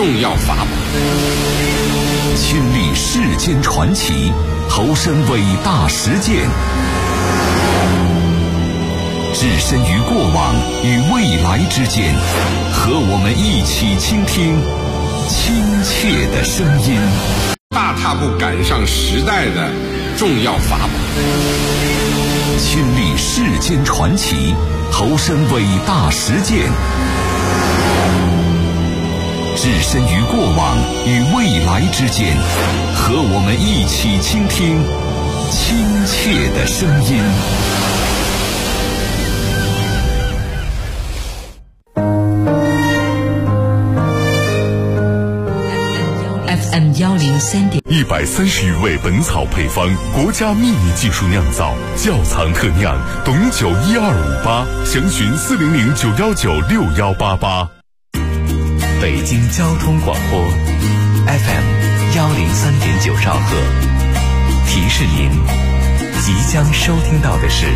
重要法宝， 亲历世间传奇，投身伟大实践，置身于过往与未来之间，和我们一起倾听亲切的声音， 大踏步赶上时代的重要法宝， 亲历世间传奇，投身伟大实践，置身于过往与未来之间，和我们一起倾听亲切的声音。 FM 103.130 余味本草配方，国家秘密技术酿造，窖藏特酿，董酒12588，详询40091961188。 北京交通广播 FM 103.9兆赫，提示您即将收听到的是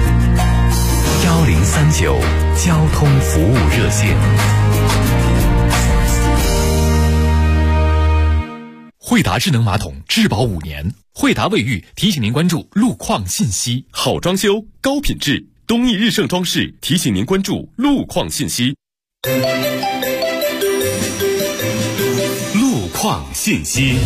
1039交通服务热线。 惠达智能马桶质保5年，惠达卫浴提醒您关注路况信息。 好装修高品质，东义日盛装饰提醒您关注路况信息。路况信息。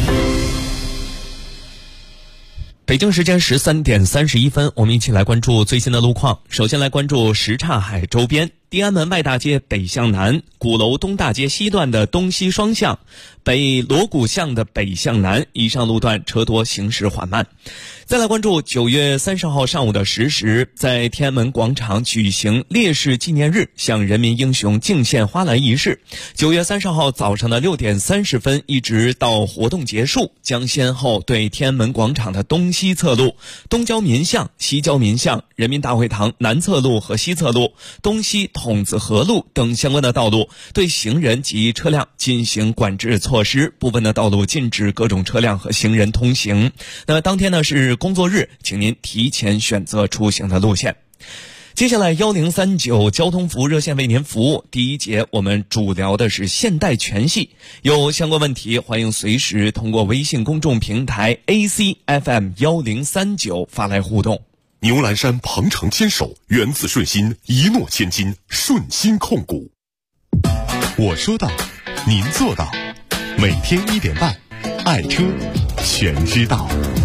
北京时间13点31分，我们一起来关注最新的路况。首先来关注什刹海周边地安门外大街北向南、鼓楼东大街西段的东西双向、北锣鼓巷的北向南以上路段车多，行驶缓慢。再来关注9月30号上午的10时，在天安门广场举行烈士纪念日向人民英雄敬献花篮仪式。9月30号早上的6点30分一直到活动结束，将先后对天安门广场的东西侧路、东郊民巷、西郊民巷、人民大会堂南侧路和西侧路、东西筒子河路等相关的道路对行人及车辆进行管制措施，部分的道路禁止各种车辆和行人通行。那当天呢是工作日，请您提前选择出行的路线。接下来1039交通服务热线为您服务。第一节我们主聊的是现代全系，有相关问题欢迎随时通过微信公众平台 ACFM 1039发来互动。 牛栏山鹏程牵手，源自顺心，一诺千金，顺心控股。我说到，您做到。每天1点半，爱车全知道。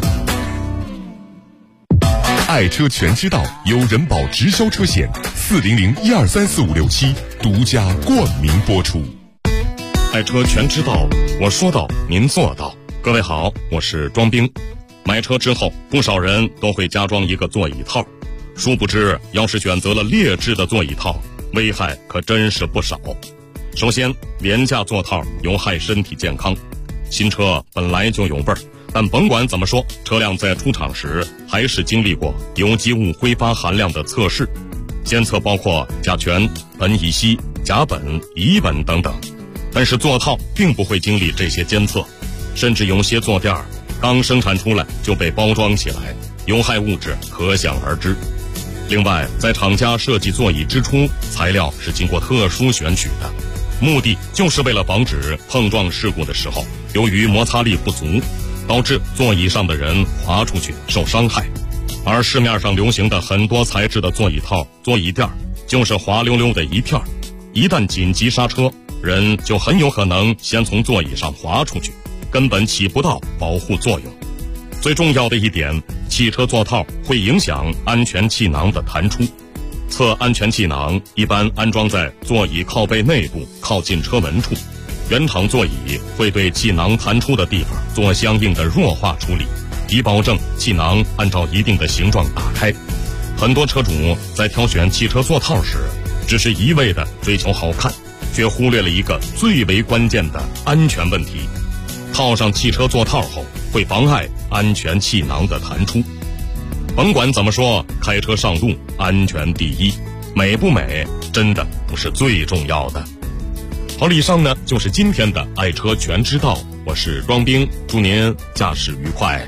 爱车全知道由人保直销车险400123456独家冠名播出。 爱车全知道，我说到，您做到。各位好，我是庄兵。买车之后，不少人都会加装一个座椅套，殊不知要是选择了劣质的座椅套，危害可真是不少。首先，廉价座套有害身体健康。新车本来就有味儿，但甭管怎么说，车辆在出厂时还是经历过有机物挥发含量的测试，监测包括甲醛、苯乙烯、甲苯、乙苯等等。但是座套并不会经历这些监测，甚至有些坐垫刚生产出来就被包装起来，有害物质可想而知。另外，在厂家设计座椅之初，材料是经过特殊选取的，目的就是为了防止碰撞事故的时候，由于摩擦力不足，导致座椅上的人滑出去受伤害。而市面上流行的很多材质的座椅套、座椅垫就是滑溜溜的一片，一旦紧急刹车，人就很有可能先从座椅上滑出去，根本起不到保护作用。最重要的一点，汽车座套会影响安全气囊的弹出。侧安全气囊一般安装在座椅靠背内部靠近车门处，原厂座椅会对气囊弹出的地方做相应的弱化处理，以保证气囊按照一定的形状打开。很多车主在挑选汽车座套时，只是一味的追求好看，却忽略了一个最为关键的安全问题。套上汽车座套后，会妨碍安全气囊的弹出。甭管怎么说，开车上路安全第一，美不美真的不是最重要的。好，以上呢就是今天的爱车全知道，我是庄兵，祝您驾驶愉快。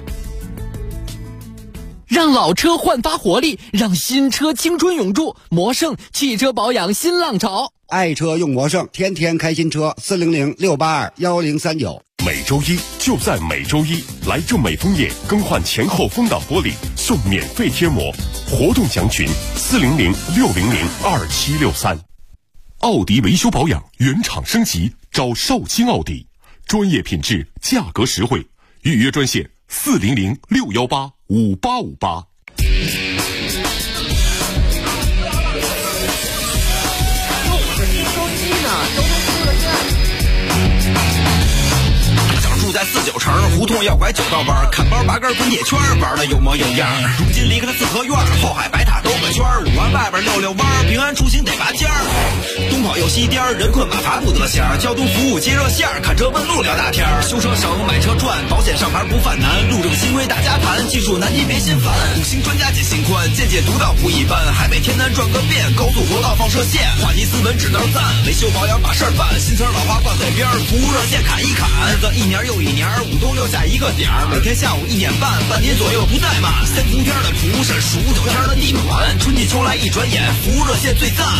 让老车焕发活力，让新车青春永驻，魔盛汽车保养新浪潮。 爱车用魔圣，天天开新车，400-682-1039。 每周一就在每周一，来正美枫叶更换前后风挡玻璃送免费贴膜，活动详询400-600-2763。奥迪维修保养原厂升级，找绍兴奥迪，专业品质，价格实惠，预约专线400-618-5858。 住在49城胡同要拐9道弯，看包拔根滚铁圈，玩的有模有样。如今离开了四合院，后海白塔兜个圈，5环外边溜溜弯，平安出行得拔尖儿。东跑又西颠，人困马乏不得闲，交通服务接热线，看车问路聊大天，修车省买车赚，保险上牌不犯难，路政新规大家谈，技术难题别心烦，五星专家解心宽，见解独到不一般，海北天南转个遍，高速国道放射线，话题斯文只能赞，维修保养把事儿办，新词老话挂嘴边，服务热线砍一砍，日子一年又一年，5冬6夏一个点儿，每天下午1点半，半年左右不怠慢。3伏天的厨师，15、9天的地暖，春季秋来一转眼，服务热线最赞。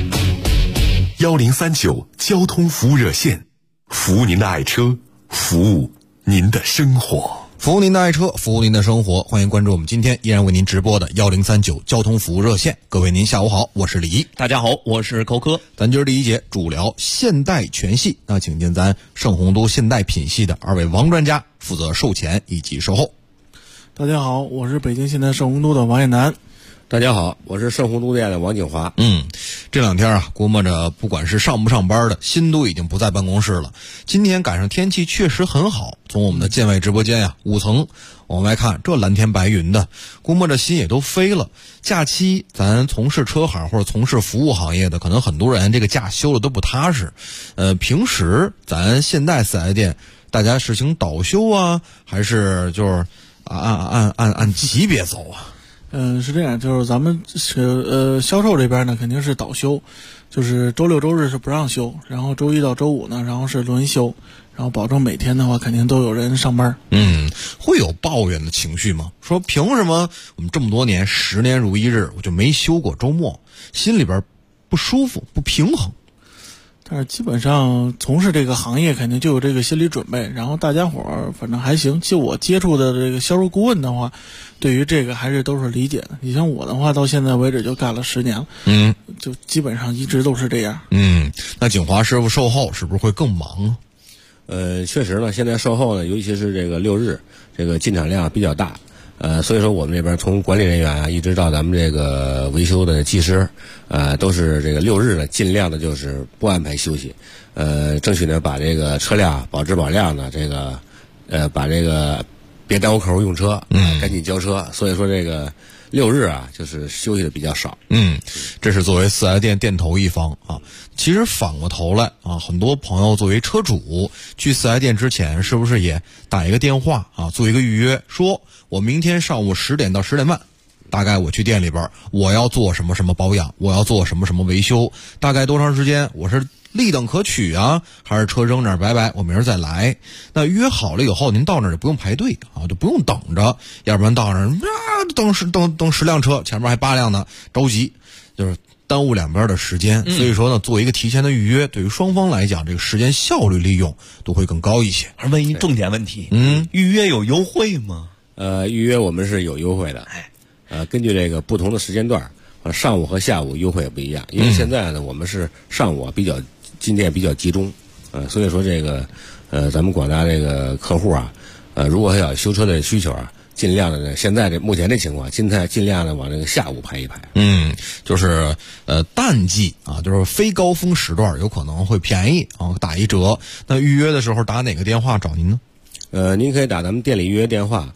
1039交通服务热线，服务您的爱车，服务您的生活。 服务您的爱车，服务您的生活，欢迎关注我们今天依然为您直播的1039交通服务热线。各位您下午好，我是李毅。 大家好，我是寇科。 咱今儿第一节主聊现代全系，那请进咱盛洪都现代品系的2位王专家，负责售前以及售后。 大家好，我是北京现代盛洪都的王艳楠。 大家好，我是盛洪都店的王景华。 这两天啊，估摸着不管是上不上班的，心都已经不在办公室了。今天赶上天气确实很好，从我们的建外直播间呀5层往外看，这蓝天白云的，估摸着心也都飞了。假期咱从事车行或者从事服务行业的，可能很多人这个假休的都不踏实。平时咱现代4S店，大家实行倒休啊，还是就是按级别走啊？ 是这样，就是咱们销售这边呢肯定是倒休，就是周6周日是不让休，然后周1到周5呢，然后是轮休，然后保证每天的话肯定都有人上班。 会有抱怨的情绪吗？说凭什么我们这么多年10年如一日，我就没休过周末，心里边不舒服不平衡。 但是基本上从事这个行业肯定就有这个心理准备，然后大家伙儿反正还行。就我接触的这个销售顾问的话，对于这个还是都是理解的。你像我的话，到现在为止就干了10年了，就基本上一直都是这样。 那景华师傅售后是不是会更忙啊？ 确实呢，现在售后呢，尤其是这个6日，这个进场量比较大。所以说我们这边从管理人员啊，一直到咱们这个维修的技师，都是这个6日呢，尽量的就是不安排休息，争取呢把这个车辆保质保量呢，这个把这个别耽误客户用车，赶紧交车。所以说这个6日啊，就是休息的比较少。 这是作为4S店店头一方啊。其实反过头来啊，很多朋友作为车主去4S店之前，是不是也打一个电话啊，做一个预约，说我明天上午10点到10点半，大概我去店里边，我要做什么什么保养，我要做什么什么维修，大概多长时间，我是立等可取啊，还是车扔那儿拜拜，我明儿再来。那约好了以后，您到那儿就不用排队啊，就不用等着，要不然到那儿等10辆车，前面还8辆呢，着急，就是耽误两边的时间。所以说呢，做一个提前的预约，对于双方来讲，这个时间效率利用都会更高一些。 问一重点问题，预约有优惠吗？ 预约我们是有优惠的，根据这个不同的时间段，上午和下午优惠也不一样。因为现在呢，我们是上午比较进店比较集中，所以说这个咱们广大这个客户啊，如果要修车的需求啊，尽量的呢，现在目前这情况，尽量的往这个下午排一排。 就是淡季啊，就是非高峰时段有可能会便宜啊，打一折。那预约的时候打哪个电话找您呢？ 您可以打咱们店里预约电话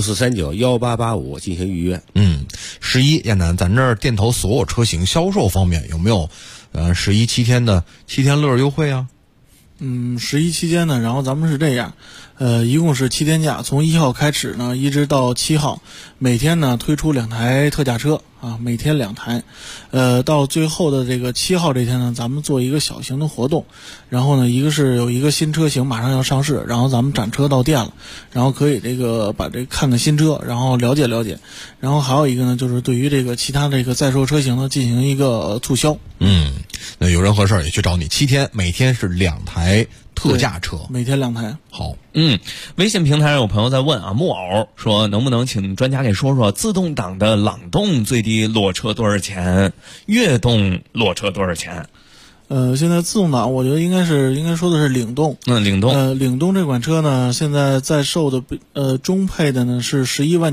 64391885进行预约。 11燕南，咱这儿店头所有车型销售方面有没有11 7天的7天乐优惠啊？ 11期间呢，然后咱们是这样， 一共是7天假，从1号开始呢，一直到7号，每天呢推出2台特价车啊，每天2台。到最后的这个7号这天呢，咱们做一个小型的活动，然后呢，一个是有一个新车型马上要上市，然后咱们展车到店了，然后可以这个把这看看新车，然后了解了解，然后还有一个呢，就是对于这个其他这个在售车型呢进行一个促销。 那有任何事儿也去找你，7天，每天是2台特价车， 每天2台。 好， 微信平台上有朋友在问啊，木偶说能不能请专家给说说自动挡的朗动最低裸车多少钱，悦动裸车多少钱？ 现在自动挡我觉得应该说的是领动。 领动。 领动这款车呢，现在在售的中配的呢是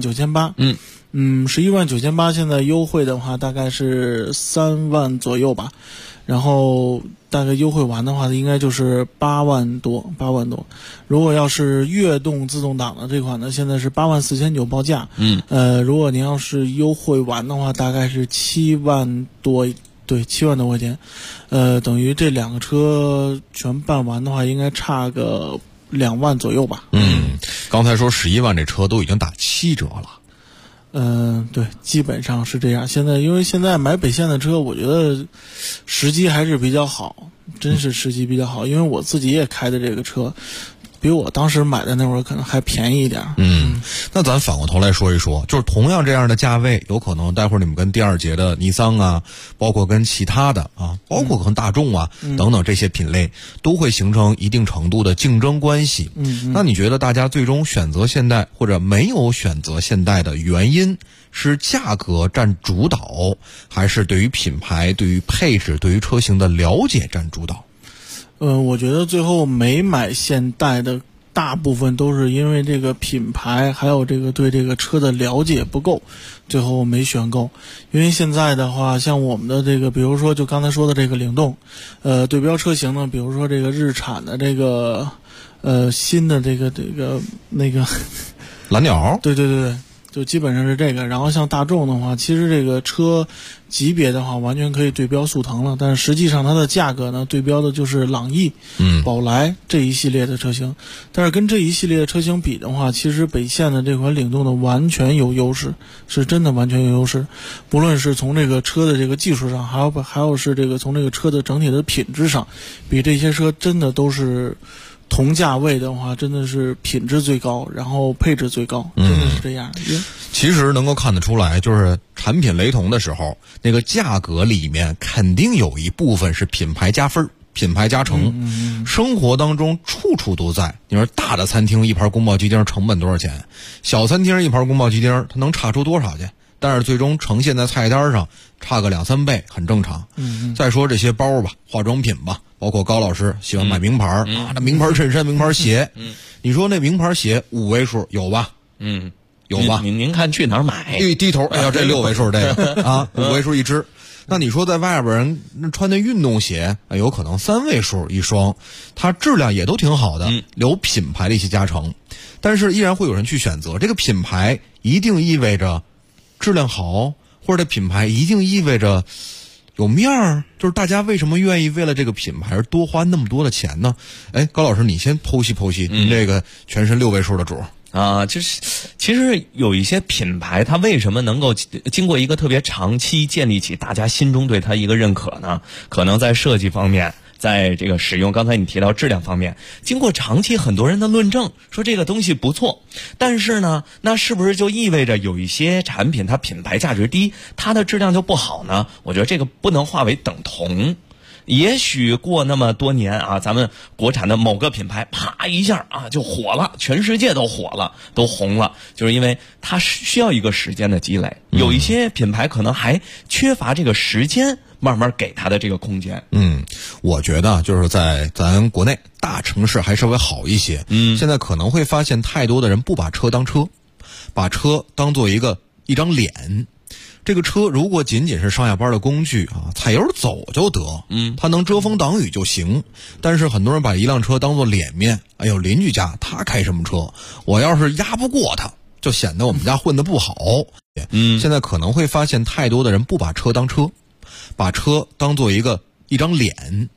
119800。119800现在优惠的话大概是3万左右吧，然后大概优惠完的话应该就是8万多。如果要是悦动自动挡的这款呢，现在是84900报价。如果您要是优惠完的话，大概是7万多。对，7万多块钱，等于这2个车全办完的话，应该差个2万左右吧。 刚才说11万这车都已经打7折了。 对，基本上是这样。因为现在买北线的车，我觉得时机还是比较好，真是时机比较好。因为我自己也开的这个车，比我当时买的那会儿可能还便宜一点。 那咱反过头来说一说，就是同样这样的价位，有可能待会儿你们跟第二节的尼桑啊，包括跟其他的啊，包括跟大众啊等等这些品类，都会形成一定程度的竞争关系。那你觉得大家最终选择现代或者没有选择现代的原因是价格占主导，还是对于品牌、对于配置、对于车型的了解占主导？ 我觉得最后没买现代的大部分都是因为这个品牌还有这个对这个车的了解不够，最后没选购。因为现在的话，像我们的这个比如说就刚才说的这个领动，对标车型呢，比如说这个日产的这个新的这个那个蓝鸟， 对，就基本上是这个。然后像大众的话，其实这个车级别的话完全可以对标速腾了，但是实际上它的价格呢对标的就是朗逸、宝来这一系列的车型。但是跟这一系列的车型比的话，其实北线的这款领动的完全有优势，是真的完全有优势。不论是从这个车的这个技术上，还有是这个从这个车的整体的品质上，比这些车真的都是同价位的话，真的是品质最高，然后配置最高，真的是这样。 其实能够看得出来，就是产品雷同的时候，那个价格里面肯定有一部分是品牌加分、品牌加成。生活当中处处都在。你说大的餐厅一盘宫保鸡丁成本多少钱？小餐厅一盘宫保鸡丁它能差出多少去？但是最终呈现在菜单上差个2-3倍很正常。再说这些包吧，化妆品吧，包括高老师喜欢买名牌啊，那名牌衬衫、名牌鞋，你说那名牌鞋5位数有吧？有吧？ 您看去哪儿买？ 低头，哎呀，这6位数这个啊，5位数一只。那你说在外边人穿的运动鞋，有可能3位数一双，它质量也都挺好的，有品牌的一些加成，但是依然会有人去选择这个品牌，一定意味着质量好，或者这品牌一定意味着有面儿，就是大家为什么愿意为了这个品牌而多花那么多的钱呢？高老师，你先剖析，您这个全身6位数的主啊，就是其实有一些品牌，它为什么能够经过一个特别长期建立起大家心中对它一个认可呢？可能在设计方面，在这个使用，刚才你提到质量方面，经过长期很多人的论证，说这个东西不错，但是呢，那是不是就意味着有一些产品它品牌价值低，它的质量就不好呢？我觉得这个不能化为等同。也许过那么多年啊，咱们国产的某个品牌啪一下啊就火了，全世界都火了，都红了，就是因为它需要一个时间的积累。有一些品牌可能还缺乏这个时间，慢慢给它的这个空间。 我觉得就是在咱国内大城市还稍微好一些。现在可能会发现太多的人不把车当车，把车当做一张脸。这个车如果仅仅是上下班的工具啊，踩油走就得，它能遮风挡雨就行。但是很多人把一辆车当做脸面，哎呦，邻居家他开什么车，我要是压不过他，就显得我们家混得不好。现在可能会发现太多的人不把车当车，把车当做一张脸。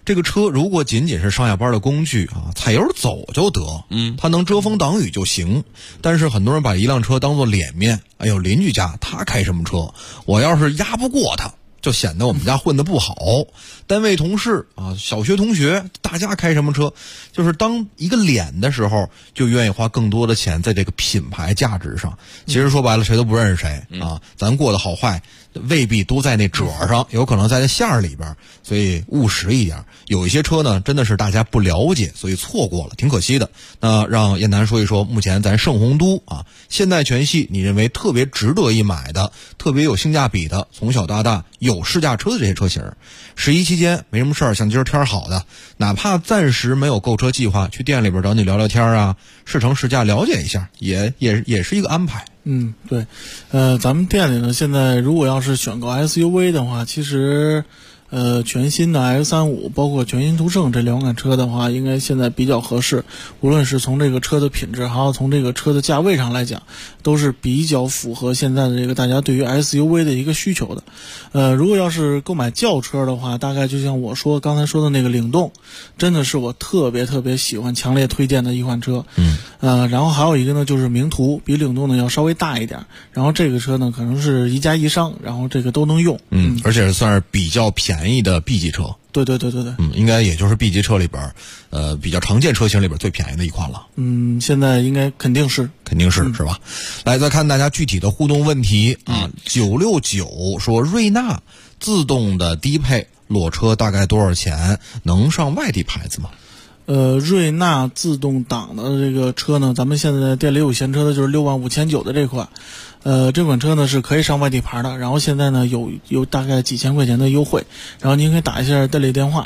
这个车如果仅仅是上下班的工具啊，踩油走就得，它能遮风挡雨就行。但是很多人把一辆车当做脸面，哎呦，邻居家他开什么车，我要是压不过他，就显得我们家混得不好。单位同事啊，小学同学，大家开什么车，就是当一个脸的时候，就愿意花更多的钱在这个品牌价值上。其实说白了，谁都不认识谁啊，咱过得好坏未必都在那褶上，有可能在那馅儿里边，所以务实一点。有一些车呢，真的是大家不了解，所以错过了，挺可惜的。那让燕南说一说，目前咱圣宏都啊，现代全系你认为特别值得一买的、特别有性价比的，从小到大有试驾车的这些车型。11期间没什么事儿，像今儿天好的，哪怕暂时没有购车计划，去店里边找你聊聊天啊，试乘试驾了解一下，也是一个安排。 对，咱们店里呢，现在如果要是选购 SUV 的话，其实全新的 X35 包括全新途胜这两款车的话，应该现在比较合适，无论是从这个车的品质还有从这个车的价位上来讲，都是比较符合现在的这个大家对于 SUV 的一个需求的。如果要是购买轿车的话，大概就像我刚才说的那个领动，真的是我特别喜欢强烈推荐的一款车。然后还有一个呢，就是名图，比领动呢要稍微大一点，然后这个车呢可能是一家一商，然后这个都能用。 而且算是比较便宜的 B 级车。 对， 应该也就是 B 级车里边比较常见车型里边最便宜的一款了。 现在应该肯定是是吧？来，再看大家具体的互动问题啊。969说瑞纳自动的低配裸车大概多少钱？能上外地牌子吗？ 瑞纳自动挡的这个车呢，咱们现在店里有闲车的就是65900的这款。这款车呢是可以上外地牌的，然后现在呢有大概几千块钱的优惠，然后您可以打一下店里电话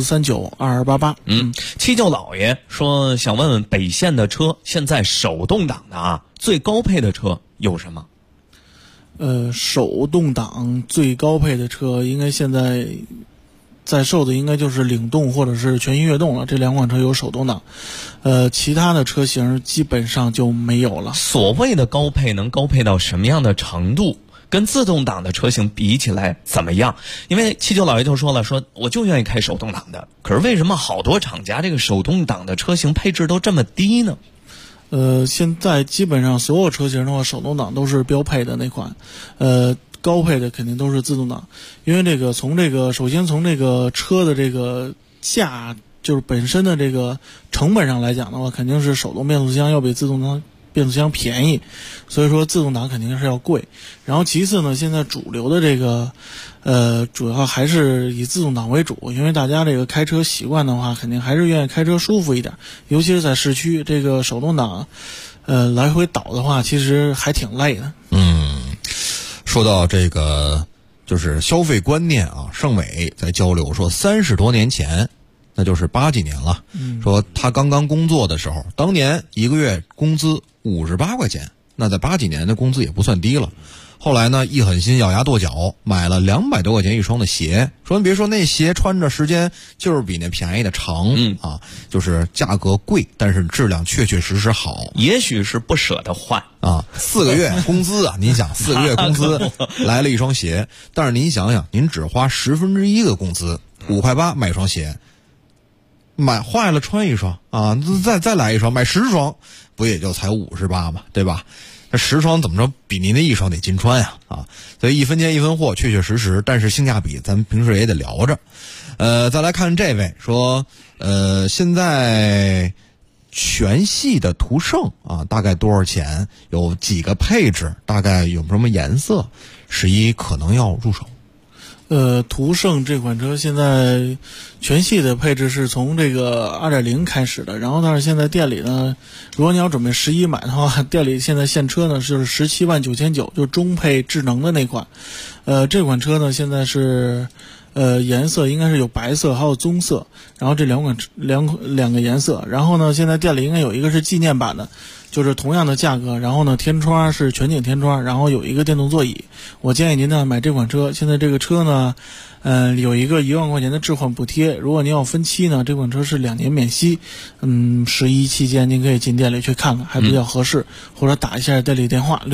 64392288。 七舅老爷说想问问北线的车现在手动挡的啊，最高配的车有什么？ 手动挡最高配的车应该现在在售的应该就是领动或者是全新悦动了，这两款车有手动挡，其他的车型基本上就没有了。 所谓的高配能高配到什么样的程度？跟自动挡的车型比起来怎么样？因为七舅老爷就说了，说我就愿意开手动挡的，可是为什么好多厂家这个手动挡的车型配置都这么低呢？ 现在基本上所有车型的话，手动挡都是标配的那款，高配的肯定都是自动挡，因为这个首先从这个车的这个价，就是本身的这个成本上来讲的话，肯定是手动变速箱要比自动挡变速箱便宜，所以说自动挡肯定是要贵。然后其次呢，现在主流的这个主要还是以自动挡为主，因为大家这个开车习惯的话，肯定还是愿意开车舒服一点，尤其是在市区，这个手动挡来回倒的话，其实还挺累的。 说到这个就是消费观念啊，盛伟在交流说30多年前，那就是80几年了，说他刚刚工作的时候，当年一个月工资58块钱，那在80几年的工资也不算低了。后来呢，一狠心咬牙跺脚，买了200多块钱一双的鞋。说你别说，那鞋穿着时间就是比那便宜的长啊，就是价格贵，但是质量确实好。 也许是不舍得换啊，4个月工资啊，您想4个月工资来了一双鞋，但是您想想，您只花1/10的工资，5块8买一双鞋，买坏了穿一双啊，再来一双，买10双，不也就才58嘛，对吧？这10双怎么着比您的一双得金穿呀啊！所以一分钱一分货，确实，但是性价比咱们平时也得聊着。再来看这位说，现在全系的途胜啊，大概多少钱？有几个配置？大概有什么颜色？11可能要入手。 途胜这款车现在全系的配置是从这个 2.0 开始的，然后但是现在店里呢，如果你要准备11买的话，店里现在现车呢是179900，就中配智能的那款。这款车呢现在是颜色应该是有白色还有棕色，然后这两个颜色，然后呢现在店里应该有一个是纪念版的，就是同样的价格，然后呢天窗是全景天窗，然后有一个电动座椅。我建议您呢买这款车，现在这个车呢有一个1万块钱的置换补贴，如果您要分期呢，这款车是2年免息。11期间您可以进店里去看看，还比较合适，或者打一下店里电话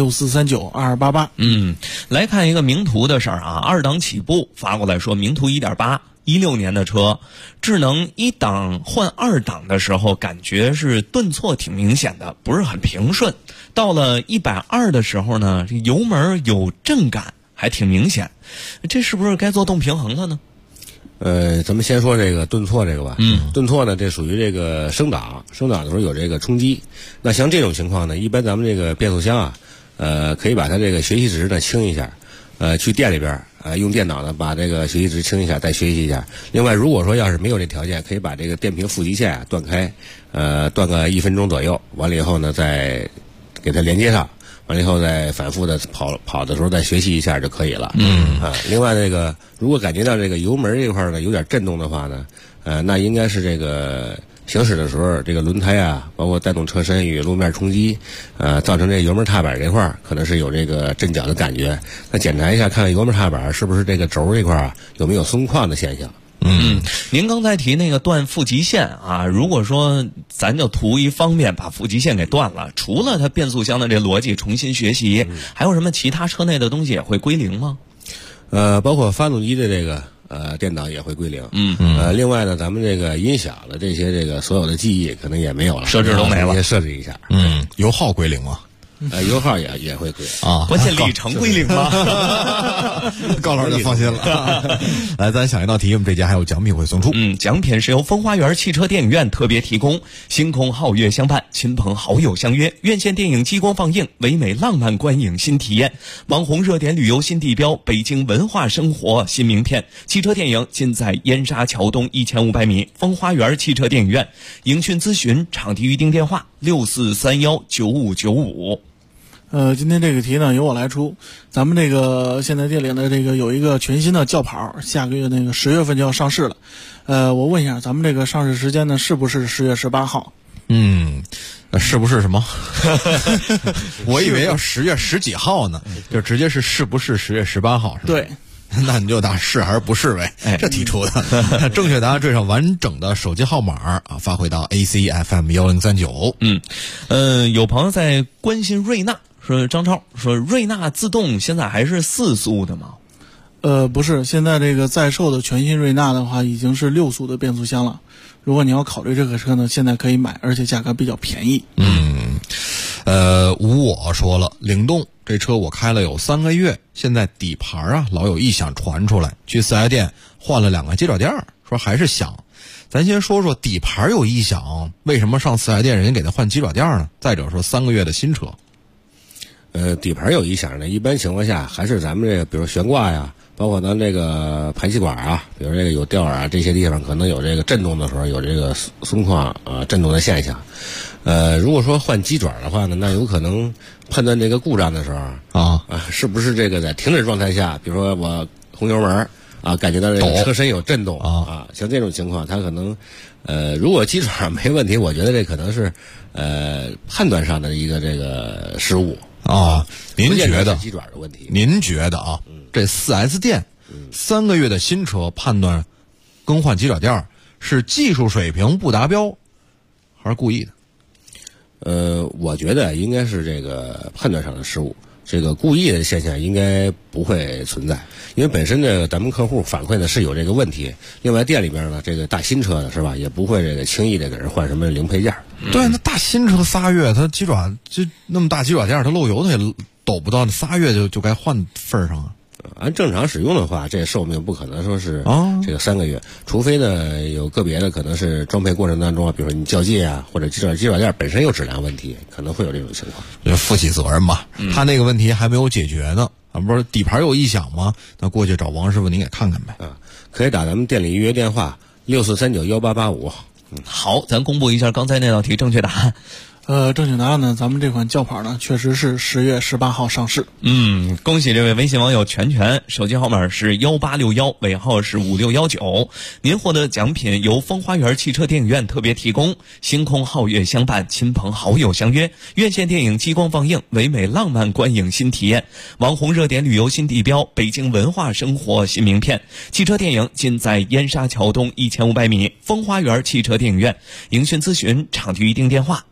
64392288。 来看一个名图的事儿啊，2档起步发过来说名图1.8 16年的车，智能1档换2档的时候，感觉是顿挫挺明显的，不是很平顺。到了120的时候呢，这油门有震感，还挺明显。这是不是该做动平衡了呢？ 咱们先说这个顿挫这个吧。顿挫呢，这属于这个升档的时候有这个冲击。那像这种情况呢，一般咱们这个变速箱啊，可以把它这个学习值呢清一下。去店里边用电脑呢把这个学习值清一下，再学习一下。另外，如果说要是没有这条件，可以把这个电瓶负极线断开，断个1分钟左右，完了以后呢再给它连接上，完了以后再反复的跑的时候再学习一下就可以了。另外这个如果感觉到这个油门这块呢有点震动的话呢，那应该是这个行驶的时候，这个轮胎啊，包括带动车身与路面冲击，造成这油门踏板这块可能是有这个震脚的感觉。那检查一下，看看油门踏板是不是这个轴这块啊有没有松旷的现象。 您刚才提那个断负极线啊，如果说咱就图一方面把负极线给断了，除了它变速箱的这逻辑重新学习，还有什么其他车内的东西也会归零吗？ 包括发动机的这个电脑也会归零。另外呢，咱们这个音响的这些这个所有的记忆可能也没有了， 设置都没了， 设置一下。 油耗归零吗？ 油耗也会归啊， 关键里程归零吗？ 高老师就放心了。来，咱想一道题，我们这节还有奖品会送出。 奖品是由风花园汽车电影院特别提供，星空皓月相伴，亲朋好友相约，院线电影激光放映，唯美浪漫观影新体验，网红热点旅游新地标，北京文化生活新名片。汽车电影尽在燕莎桥东1500米风花园汽车电影院。营讯咨询场地预订电话64319595。 今天这个题呢由我来出。咱们这个现在店里的这个有一个全新的轿跑，下个月那个10月份就要上市了。我问一下，咱们这个上市时间呢是不是10月18号？ 是不是什么？我以为要10月10几号呢，就直接是不是10月18号是吧？ 对。 那你就答是还是不是呗？这题出的。正确答案缀上完整的手机号码啊，发回到 ACFM1039。 有朋友在关心瑞纳，说张超说瑞纳自动现在还是4速的吗？ 不是，现在这个在售的全新瑞纳的话已经是6速的变速箱了。如果你要考虑这个车呢，现在可以买，而且价格比较便宜。 我说了，领动这车我开了有3个月，现在底盘啊老有异响传出来，去4S店换了2个接脚垫，说还是响。咱先说说底盘有异响，为什么上4S店人家给他换鸡爪垫呢？再者说3个月的新车， 底盘有异响呢，一般情况下还是咱们这个，比如悬挂呀，包括咱这个排气管啊，比如这个有吊耳啊，这些地方可能有这个震动的时候有这个松旷震动的现象。如果说换鸡爪的话呢，那有可能判断这个故障的时候是不是这个在停止状态下，比如说我红油门感觉到这个车身有震动像这种情况，它可能如果鸡爪没问题，我觉得这可能是判断上的一个这个失误您觉得鸡爪的问题？ 您觉得这4S店3个月的新车判断更换鸡爪垫是技术水平不达标，还是故意的？ 我觉得应该是这个判断上的失误，这个故意的现象应该不会存在，因为本身这个咱们客户反馈的是有这个问题。另外店里边呢，这个大新车的是吧，也不会这个轻易的给人换什么零配件。 对，那大新车3月，它鸡爪就那么大鸡爪垫，它漏油它也抖不到，那3月就该换份上啊。 按正常使用的话，这寿命不可能说是这个3个月，除非呢有个别的可能是装配过程当中，比如说你校界啊，或者鸡爪垫本身有质量问题，可能会有这种情况。 就负起责任吧。他那个问题还没有解决呢，不是底盘有异响吗？那过去找王师傅您给看看呗。 可以打咱们店里预约电话64391885。 好，咱公布一下刚才那道题正确答案。 正确答案呢，咱们这款轿跑呢确实是10月18号上市。 恭喜这位微信网友全，手机号码是1861，尾号是5619。您获得奖品由风花园汽车电影院特别提供，星空皓月相伴，亲朋好友相约，院线电影激光放映，唯美浪漫观影新体验，网红热点旅游新地标，北京文化生活新名片。汽车电影尽在燕莎桥东1500米风花园汽车电影院。营讯咨询场地预订电话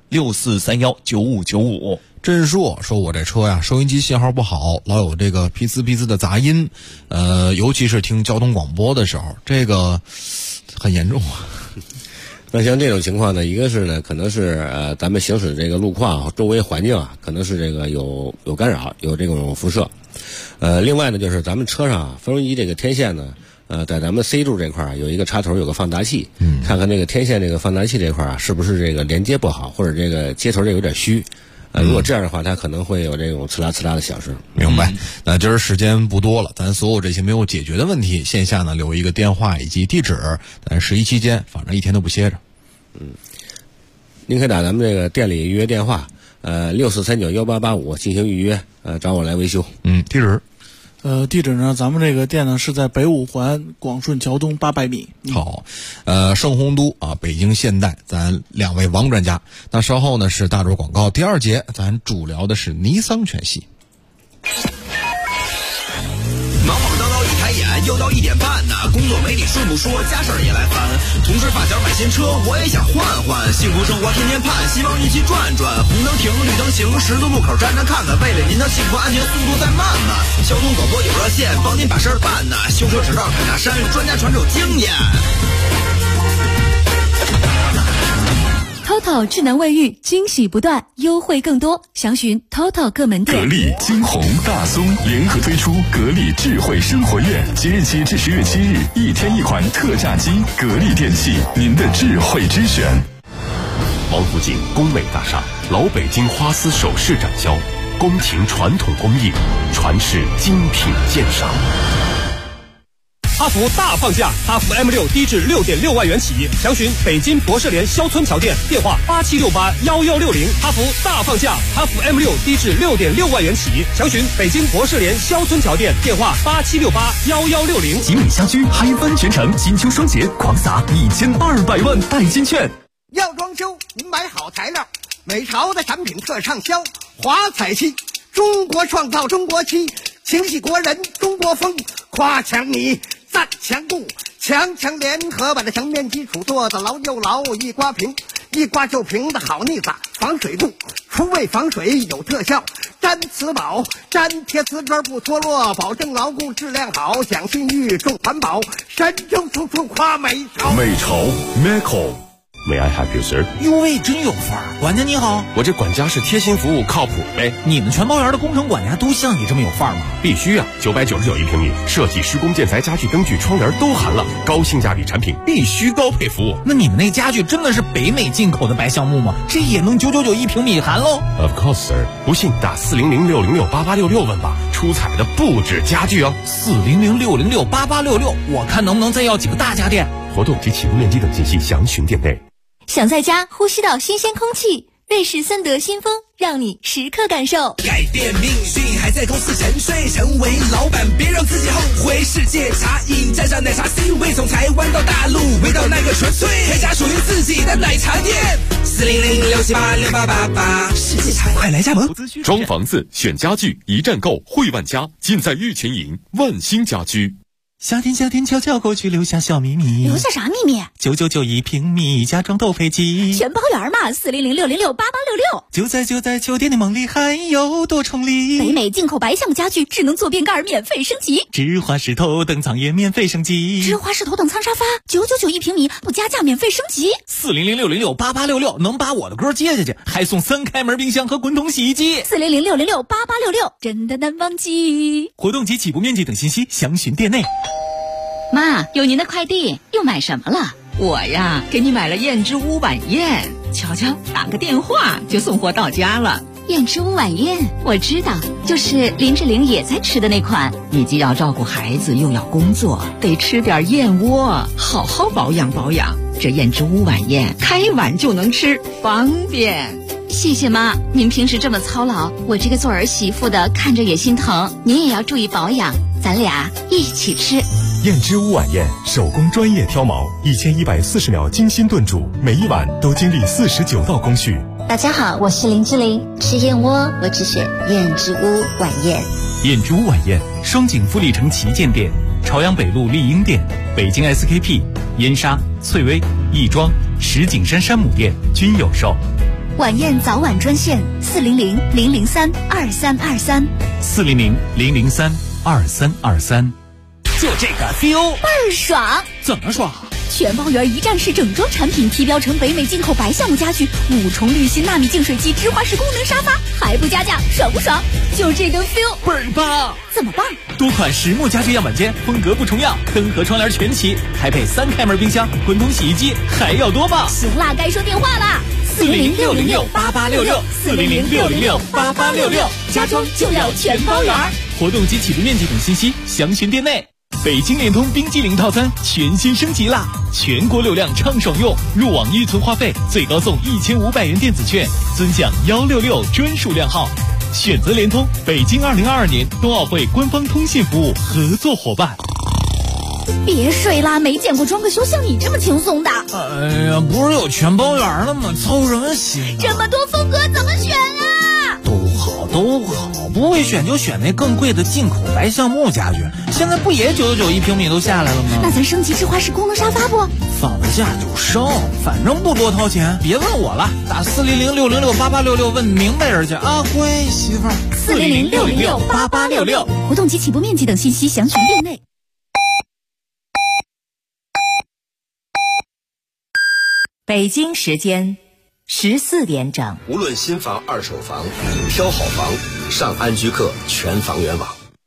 64319595。 振硕说：“我这车呀，收音机信号不好，老有这个噼呲噼呲的杂音，尤其是听交通广播的时候，这个很严重啊。” 那像这种情况呢，一个是呢，可能是咱们行驶这个路况周围环境啊，可能是这个有干扰，有这种辐射。另外呢，就是咱们车上发动机这个天线呢，在咱们 C 柱这块有一个插头，有个放大器，看看这个天线这个放大器这块是不是这个连接不好，或者这个接头这有点虚。如果这样的话，它可能会有这种呲啦呲啦的响声。 明白。那今儿时间不多了，咱所有这些没有解决的问题，线下呢留一个电话以及地址，咱11期间反正一天都不歇着。 您可以打咱们这个店里预约电话，64391885进行预约，找我来维修。 地址。 地址呢，咱们这个店呢是在北五环广顺桥东800米。 好，盛洪都啊，北京现代，咱2位王专家。那稍后呢是大洲广告，第2节咱主聊的是尼桑全系。 忙忙叨叨一抬眼，又到1点半呢，工作没理顺不说，家事儿也来烦。同事发小买新车，我也想换换，幸福生活天天盼，希望一起转转。红灯停，绿灯行，十字路口站站看看，为了您的幸福安全，速度再慢慢。交通广播有热线，帮您把事儿办呢。修车执照开大山，专家传授经验。 TOTO 智能卫浴，惊喜不断，优惠更多，详询 TOTO 各门店。 格力、金鸿、大松联合推出格力智慧生活月，即日起至10月7日，1天1款特价机。格力电器，您的智慧之选。 王府井工美大厦老北京花丝首饰展销，宫廷传统工艺，传世精品鉴赏。 哈弗大放价，哈弗 M6低至6.6万元起，详询北京博士联肖村桥店，电话87681160。哈弗大放价，哈弗 M6低至6.6万元起，详询北京博士联肖村桥店，电话87681160。 吉米家居嗨翻全城，金秋双节狂撒1200万代金券。 要装修，您买好材料，美潮的产品特畅销，华彩漆，中国创造中国漆，情系国人中国风，夸墙泥。赞墙布，墙联合把这墙面基础做得牢又牢，一刮平，一刮就平的好腻子，防水度，除味防水有特效，粘瓷宝，粘贴瓷砖不脱落，保证牢固质量好，讲信誉重环保，神州处处夸美潮。 美潮 Meco。May I help you, sir？ 哟喂，真有范儿！管家你好， 我这管家是贴心服务，靠谱呗。 你们全包园的工程管家都像你这么有范儿吗？ 必须啊！999一平米，设计、施工、建材、家具、灯具、窗帘都含了，高性价比产品，必须高配服务。 那你们那家具真的是北美进口的白橡木吗？这也能999一平米含喽 ？Of course, sir。不信打400-606-8866问吧，出彩的不止家具哦。 400-606-8866，我看能不能再要几个大家电。 活动及起步面积等信息详询店内。 想在家呼吸到新鲜空气，瑞士森德新风让你时刻感受。 改变命运还在公司沉睡，成为老板别让自己后悔。世界茶饮加上奶茶 C 位，从台湾到大陆，味道那个纯粹，开家属于自己的奶茶店。400-678-6888，世界茶快来加盟。 装房子选家具，一站购汇万家，尽在玉泉营万兴家居。 夏天悄悄过去，留下小秘密。 留下啥秘密 ？999一平米，家装斗飞机， 全包圆嘛！400-606-8866。 就在酒店的梦里，还有多重礼。 北美进口白橡木家具，智能坐便盖免费升级， 芝华士头等舱也免费升级， 芝华士头等舱沙发999一平米，不加价免费升级。 400-606-8866能把我的歌接下去，还送3开门冰箱和滚筒洗衣机。 400-606-8866，真的难忘记。 活动及起步面积等信息详询店内。 妈，有您的快递，又买什么了？我呀，给你买了燕之屋晚宴，瞧瞧，打个电话就送货到家了。 燕之屋晚宴，我知道，就是林志玲也在吃的那款。 你既要照顾孩子，又要工作，得吃点燕窝，好好保养保养。这燕之屋晚宴，开碗就能吃，方便。 谢谢妈，您平时这么操劳，我这个做儿媳妇的看着也心疼。您也要注意保养，咱俩一起吃。 燕之屋晚宴，手工专业挑毛，1140秒精心炖煮，每一碗都经历49道工序。 大家好，我是林志玲，吃燕窝我只选燕之屋晚宴。 燕之屋晚宴，双井富力城旗舰店、朝阳北路丽婴店、北京 SKP、燕莎、翠微、亦庄、石景山山姆店均有售。 晚宴早晚专线 400-003-2323，400-003-2323。 就这个 feel 倍儿爽！ 怎么爽？ 全包圆一站式整装产品，提标成北美进口白橡木家具，5重滤芯纳米净水器，直滑式功能沙发，还不加价，爽不爽？就这个 feel 倍儿棒！ 怎么棒？ 多款实木家具样板间，风格不重样，灯和窗帘全齐，还配3开门冰箱、滚筒洗衣机，还要多棒？ 行啦，该说电话啦 ！400-606-8866，400-606-8866， 家装就要全包圆。 活动及起步面积等信息详询店内。北京联通冰激凌套餐全新升级啦！全国流量畅爽用，入网预存话费最高送1500元电子券，尊享166专属量号。选择联通，北京2022年冬奥会官方通信服务合作伙伴。 别睡啦，没见过装个修像你这么轻松的。 哎呀，不是有全包圆了吗？操什么心这么多风格怎么选啊？ 都好，不会选就选那更贵的进口白橡木家具，现在不也991平米都下来了吗？ 那咱升级直滑式功能沙发不？ 放了假就升，反正不多掏钱。别问我了，打400-606-8866问明白人去啊，乖媳妇儿。 400-606-8866，活动及起步面积等信息详询店内。 北京时间14点整。 无论新房、二手房，挑好房，上安居客全房源网。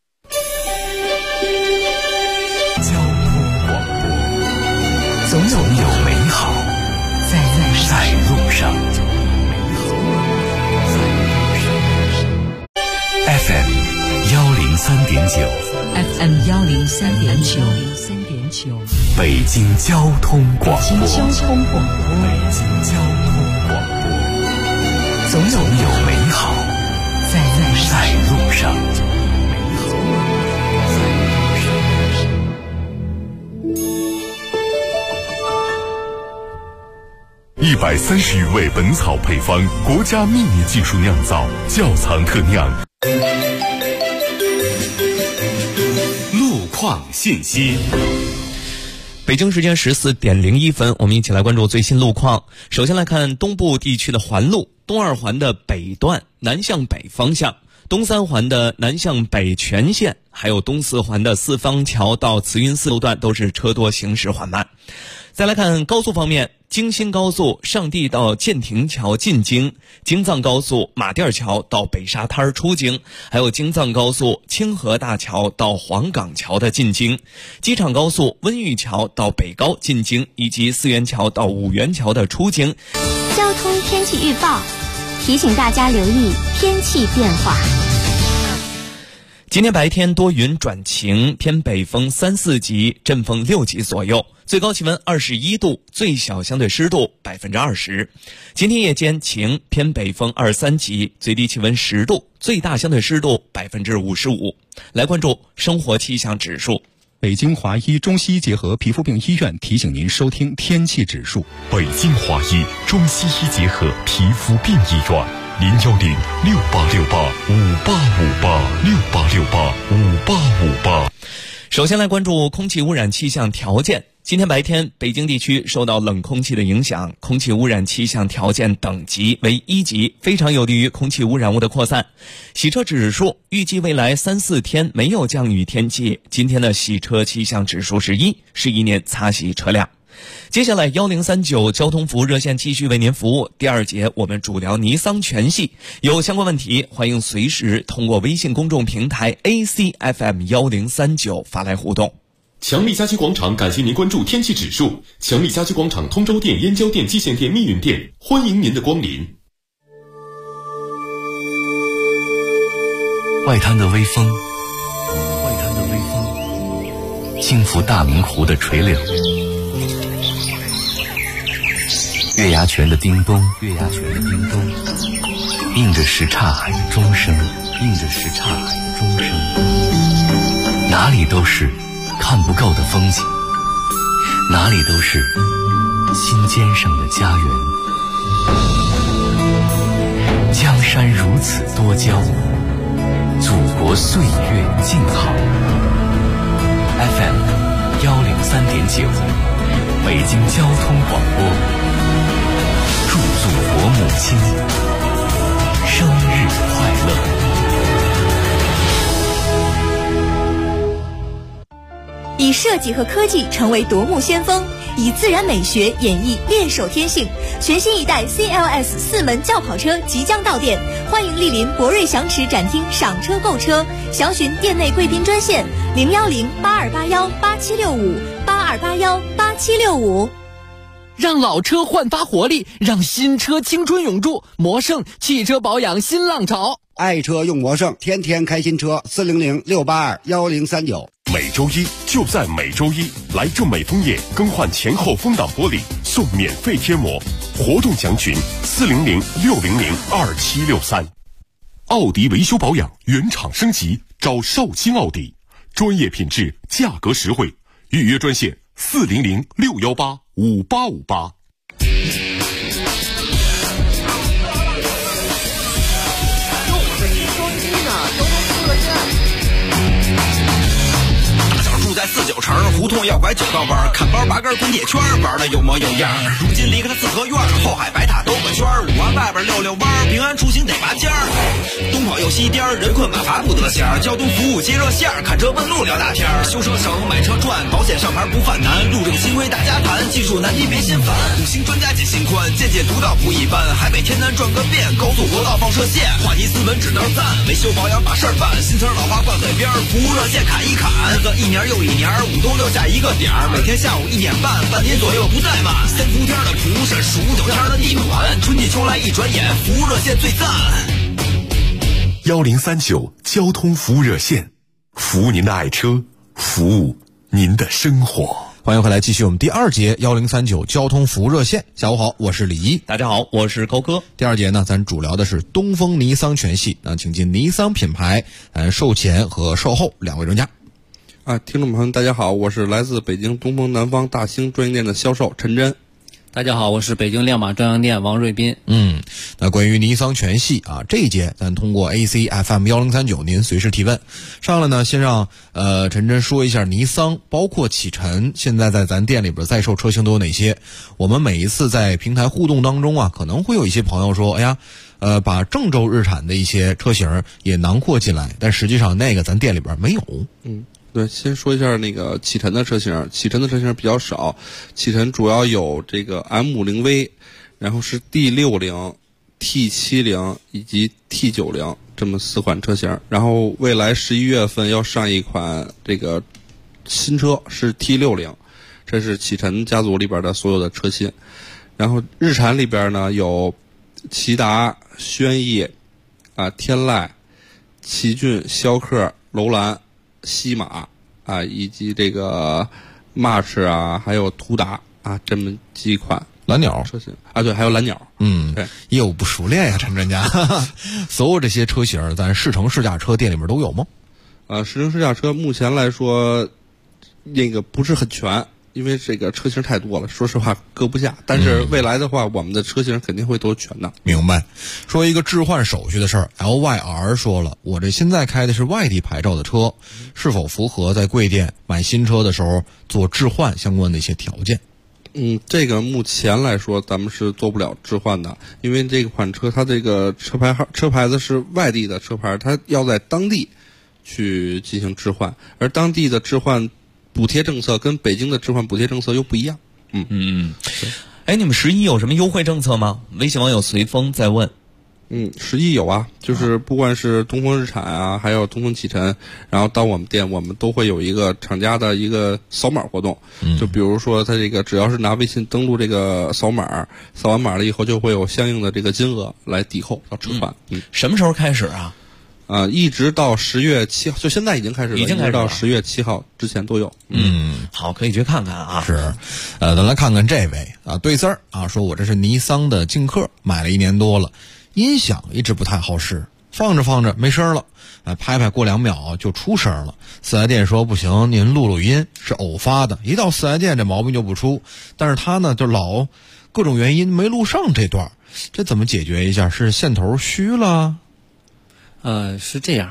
交通广播，总有美好在路上。FM 103.9，FM 103.9，北京交通广播，北京交通广播，总有美好在路上。130余味本草配方，国家秘密技术酿造，窖藏特酿。路况信息。 北京时间14点01分，我们一起来关注最新路况。首先来看东部地区的环路，东2环的北段南向北方向，东3环的南向北全线，还有东4环的四方桥到慈云寺路段都是车多，行驶缓慢。再来看高速方面，京新高速上地到建亭桥进京，京藏高速马甸桥到北沙滩出京，还有京藏高速清河大桥到黄岗桥的进京，机场高速温榆桥到北高进京，以及四元桥到五元桥的出京。 交通天气预报，提醒大家留意天气变化。 今天白天多云转晴，偏北风3、4级，阵风6级左右，最高气温21度，最小相对湿度20%。今天夜间晴，偏北风2、3级，最低气温10度，最大相对湿度55%。来关注生活气象指数。 北京华医中西医结合皮肤病医院提醒您收听天气指数。 北京华医中西医结合皮肤病医院，010-6868-5858，6868-5858。 首先来关注空气污染气象条件。今天白天，北京地区受到冷空气的影响，空气污染气象条件等级为1级，非常有利于空气污染物的扩散。洗车指数预计未来3、4天没有降雨天气，今天的洗车气象指数是1，是一年擦洗车辆。接下来1039交通服务热线继续为您服务。第2节我们主聊尼桑全系，有相关问题欢迎随时通过微信公众平台 ACFM1039 发来互动。 强力家居广场感谢您关注天气指数。强力家居广场通州店、燕郊店、蓟县店、密云店，欢迎您的光临。 外滩的微风，轻拂大明湖的垂柳，月牙泉的叮咚，映着什刹海的钟声，哪里都是看不够的风景，哪里都是心尖上的家园。江山如此多娇，祖国岁月静好。FM 103.9，北京交通广播，驻足活母亲，生日快乐！ 以设计和科技成为夺目先锋，以自然美学演绎猎手天性。全新一代 CLS 4门轿跑车即将到店，欢迎莅临博瑞祥驰展厅赏车购车，详询店内贵宾专线010-8281-8765，8281-8765。 让老车焕发活力，让新车青春永驻。魔盛汽车保养新浪潮， 爱车用魔盛，天天开新车，400-682-1039。 每周一就在每周一，来正美枫叶更换前后风挡玻璃送免费贴膜，活动详询400-600-2763。奥迪维修保养原厂升级，找绍兴奥迪，专业品质，价格实惠，预约专线400-618-5858。 在49城胡同要拐9道弯，看包拔根滚铁圈，玩的有模有样。如今离开了四合院，后海白塔兜个圈，5环外边溜弯，平安出行得拔尖儿。东跑右西颠，人困马乏不得闲，交通服务接热线，看车问路聊大天。修车省，买车赚，保险上牌不犯难，路政新规大家谈，技术难题别心烦。5星专家解心宽，见解独到不一般，海北天南转个遍，高速国道放射线，话题斯文指道赞，维修保养把事儿办，新车老花灌嘴边，服务热线砍一砍，日子一年又一年，5都留下一个点儿，每天下午1点半，半年左右不怠慢。3伏天的蒲是数9天的地暖，春季秋来一转眼，服务热线最赞。 1039交通服务热线，服务您的爱车，服务您的生活。 欢迎回来，继续我们第二节1039交通服务热线。下午好，我是李一。 大家好，我是高哥。 第二节呢，咱主聊的是东风尼桑全系。那请进尼桑品牌售前和售后2位专家。 听众朋友们大家好，我是来自北京东风南方大兴专营店的销售陈真。 大家好，我是北京亮马专营店王瑞斌。 那关于尼桑全系这一节咱通过 AC FM 1039您随时提问。上来呢，先让陈真说一下尼桑包括启辰现在在咱店里边在售车型都有哪些。我们每一次在平台互动当中可能会有一些朋友说，哎呀把郑州日产的一些车型也囊括进来，但实际上那个咱店里边没有。 对，先说一下那个启辰的车型。启辰的车型比较少，启辰主要有这个 M50V， 然后是 D60、T70 以及 T90这么4款车型。然后未来11月份要上一款这个新车是 T60， 这是启辰家族里边的所有的车型。然后日产里边呢有骐达、轩逸、天籁、奇骏、逍客、楼兰、西马以及这个 March 还有途达这么几款蓝鸟车型对，还有蓝鸟。 对，业务不熟练呀，陈专家。所有这些车型咱试乘试驾车店里面都有吗？ 试乘试驾车目前来说那个不是很全，因为这个车型太多了，说实话搁不下。但是未来的话，我们的车型肯定会都全的。 明白。说一个置换手续的事儿 ，LYR 说了，我这现在开的是外地牌照的车，是否符合在贵店买新车的时候做置换相关的一些条件？ 这个目前来说咱们是做不了置换的，因为这款车它这个车牌子是外地的车牌，它要在当地去进行置换，而当地的置换补贴政策跟北京的置换补贴政策又不一样。 你们11有什么优惠政策吗？微信网友随风在问。 11有啊，就是不管是东风日产还有东风启辰，然后到我们店，我们都会有一个厂家的一个扫码活动。就比如说他这个只要是拿微信登录这个扫码，扫完码了以后就会有相应的这个金额来抵扣到置换。 什么时候开始啊？ 一直到10月7号，就现在已经开始了，一直到10月7号之前都有。 好，可以去看看啊。 是，咱来看看这位对丝儿说我这是尼桑的劲客，买了1年多了，音响一直不太好使，放着放着没声了，拍过2秒就出声了。四 S 店说不行，您录音，是偶发的，一到四 S 店这毛病就不出。但是他呢就老各种原因没录上这段，这怎么解决一下？是线头虚了？ 是这样，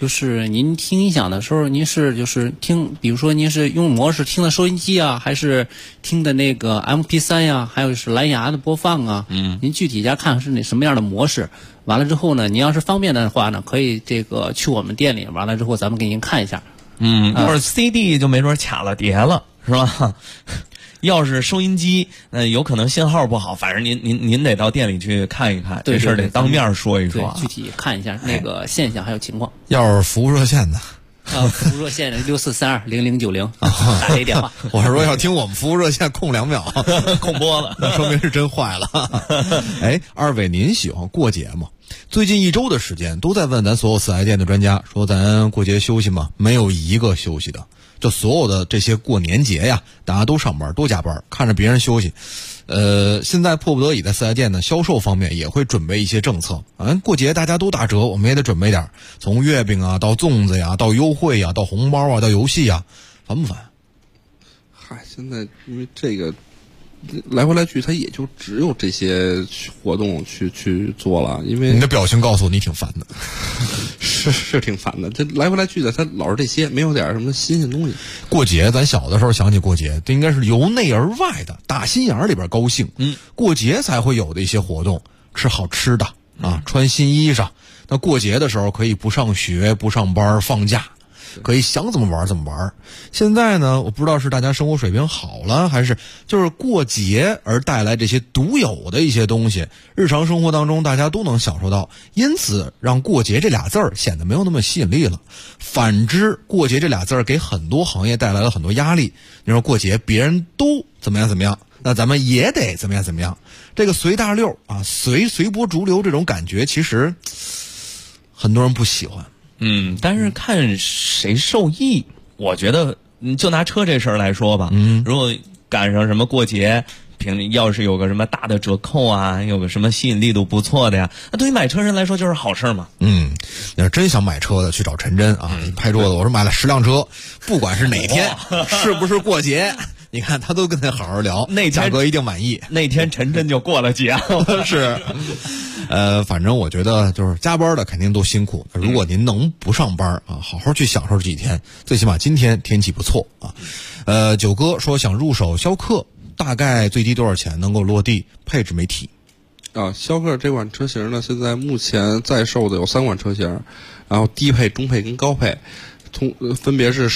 就是您听音响的时候，您是就是听，比如说您是用模式听的收音机啊，还是听的那个 MP3 呀，还有是蓝牙的播放啊？您具体家看是那什么样的模式。完了之后呢，您要是方便的话呢，可以这个去我们店里，完了之后咱们给您看一下。 或者 CD 就没准卡了碟了，是吧？要是收音机，有可能信号不好，反正您得到店里去看一看，这事儿得当面说一说， 具体看一下那个现象还有情况。 要是服务热线的， 服务热线64320090打这电话。 我是说要听我们服务热线空2秒， 空播了， 那说明是真坏了。哎，二位您喜欢过节吗？最近1周的时间都在问咱所有4S店的专家说咱过节休息吗？没有一个休息的。就所有的这些过年节呀，大家都上班都加班，看着别人休息。现在迫不得已在4S店呢，销售方面也会准备一些政策。过节大家都打折，我们也得准备点，从月饼啊到粽子呀，到优惠呀，到红包啊，到游戏呀，烦不烦？ 嗨，现在因为这个来回来去，它也就只有这些活动去做了。因为你的表情告诉我你挺烦的， 是挺烦的。这来回来去的，它老是这些，没有点什么新鲜东西。 过节，咱小的时候想起过节，这应该是由内而外的，打心眼里边高兴。过节才会有的一些活动，吃好吃的啊，穿新衣裳。那过节的时候可以不上学、不上班、放假。可以想怎么玩怎么玩。现在呢，我不知道是大家生活水平好了，还是就是过节而带来这些独有的一些东西，日常生活当中大家都能享受到，因此让过节这俩字儿显得没有那么吸引力了。反之，过节这俩字儿给很多行业带来了很多压力。你说过节别人都怎么样怎么样，那咱们也得怎么样怎么样。这个随大溜啊，随波逐流这种感觉，其实很多人不喜欢。 但是看谁受益。我觉得就拿车这事儿来说吧，如果赶上什么过节，要是有个什么大的折扣啊，有个什么吸引力度不错的呀，那对于买车人来说就是好事嘛。 要是真想买车的，去找陈真啊，拍桌子，我说买了10辆车，不管是哪天，是不是过节，你看他都跟他好好聊， 那天价格一定满意。 那天陈真就过了节是。反正我觉得就是加班的肯定都辛苦。如果您能不上班啊，好好去享受这几天，最起码今天天气不错啊。九哥说想入手逍客，大概最低多少钱能够落地？配置没提。 逍客这款车型呢，现在目前在售的有3款车型，然后低配、中配跟高配。分别是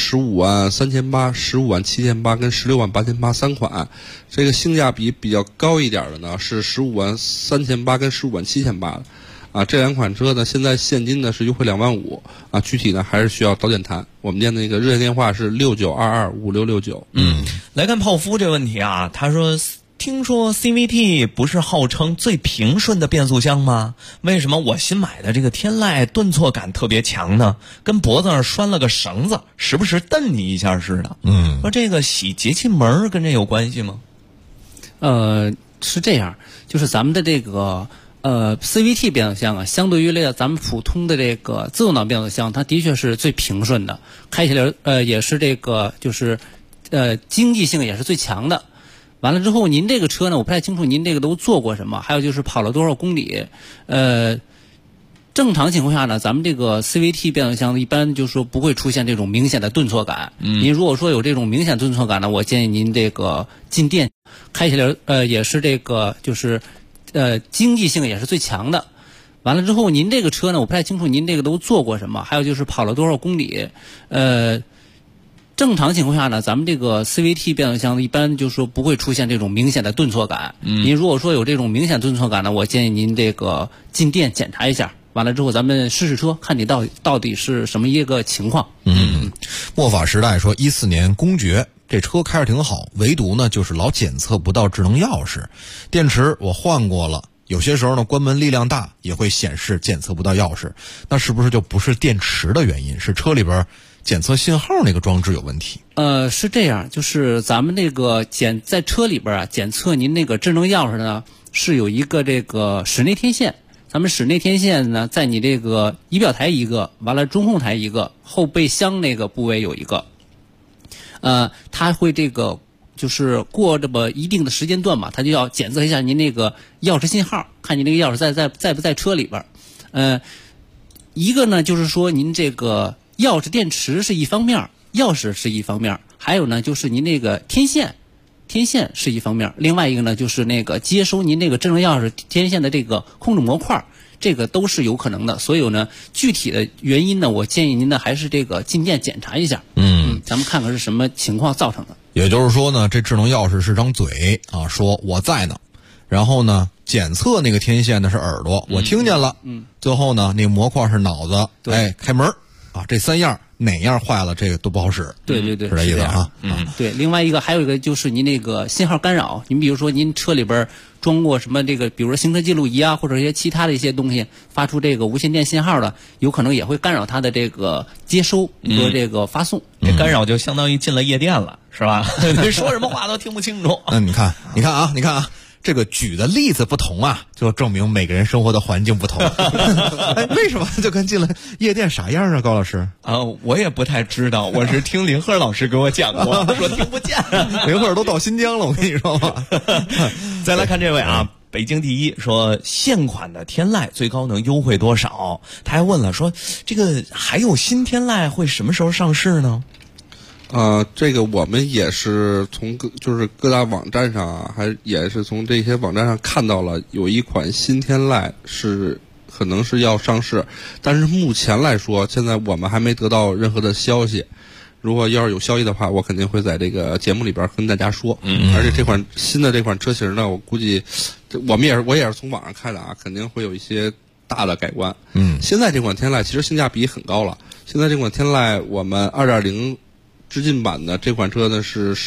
153800、157800跟168800 3款。这个性价比比较高一点的呢是153800跟157800的啊。这2款车呢，现在现金呢是优惠25000啊，具体呢还是需要早点谈。我们店的那个热线电话是69225669。 来看泡芙这问题啊，他说听说 CVT 不是号称最平顺的变速箱吗？为什么我新买的这个天籁顿挫感特别强呢？跟脖子上拴了个绳子，时不时蹬你一下似的。说这个洗节气门跟这有关系吗？ 是这样，就是咱们的这个CVT 变速箱啊，相对于这个咱们普通的这个自动挡变速箱，它的确是最平顺的，开起来也是这个就是经济性也是最强的。完了之后，您这个车呢，我不太清楚您这个都做过什么，还有就是跑了多少公里。正常情况下呢，咱们这个 CVT 变速箱一般就是说不会出现这种明显的顿挫感。您如果说有这种明显顿挫感呢，我建议您这个进店，开起来也是这个就是经济性也是最强的。完了之后，您这个车呢，我不太清楚您这个都做过什么，还有就是跑了多少公里。正常情况下呢，咱们这个 CVT 变速箱一般就是说不会出现这种明显的顿挫感。您如果说有这种明显顿挫感呢，我建议您这个进店检查一下，完了之后咱们试车，看你到底是什么一个情况。 末法时代说14年公爵这车开着挺好，唯独呢就是老检测不到智能钥匙，电池我换过了。有些时候呢，关门力量大也会显示检测不到钥匙，那是不是就不是电池的原因，是车里边检测信号那个装置有问题？ 是这样，就是咱们这个在车里边啊，检测您那个智能钥匙呢，是有一个这个室内天线。咱们室内天线呢，在你这个仪表台一个，完了中控台一个，后备箱那个部位有一个。它会这个就是过这么一定的时间段嘛，它就要检测一下您那个钥匙信号，看你那个钥匙在不在车里边。 一个呢就是说您这个钥匙电池是一方面，钥匙是一方面，还有呢就是您那个天线是一方面，另外一个呢就是那个接收您那个智能钥匙天线的这个控制模块，这个都是有可能的。所以呢，具体的原因呢，我建议您呢还是这个进店检查一下，咱们看看是什么情况造成的。 也就是说呢，这智能钥匙是张嘴啊，说我在呢，然后呢，检测那个天线呢是耳朵，我听见了，最后呢，那个模块是脑子，开门啊，这3样哪样坏了，这个都不好使。 对， 是这意思啊。 对。另外一个还有一个就是您那个信号干扰，您比如说您车里边装过什么这个，比如说行车记录仪啊，或者一些其他的一些东西，发出这个无线电信号的，有可能也会干扰它的这个接收和这个发送。 这干扰就相当于进了夜店了，是吧？你说什么话都听不清楚。 你看啊。这个举的例子不同啊，就证明每个人生活的环境不同。为什么就跟进了夜店啥样啊，高老师？ 我也不太知道，我是听林鹤老师给我讲过，说听不见。 林鹤都到新疆了，我跟你说吧。 再来看这位啊，北京第一说现款的天籁最高能优惠多少？他还问了说，这个还有新天籁会什么时候上市呢？ 这个我们也是从各大网站上啊，也是从这些网站上看到了有一款新天籁可能是要上市，但是目前来说，现在我们还没得到任何的消息。如果要是有消息的话，我肯定会在这个节目里边跟大家说。而且这款新的这款车型呢，我估计我也是从网上看的啊，肯定会有一些大的改观。现在这款天籁其实性价比很高了。现在这款天籁我们2.0致敬版的这款车呢是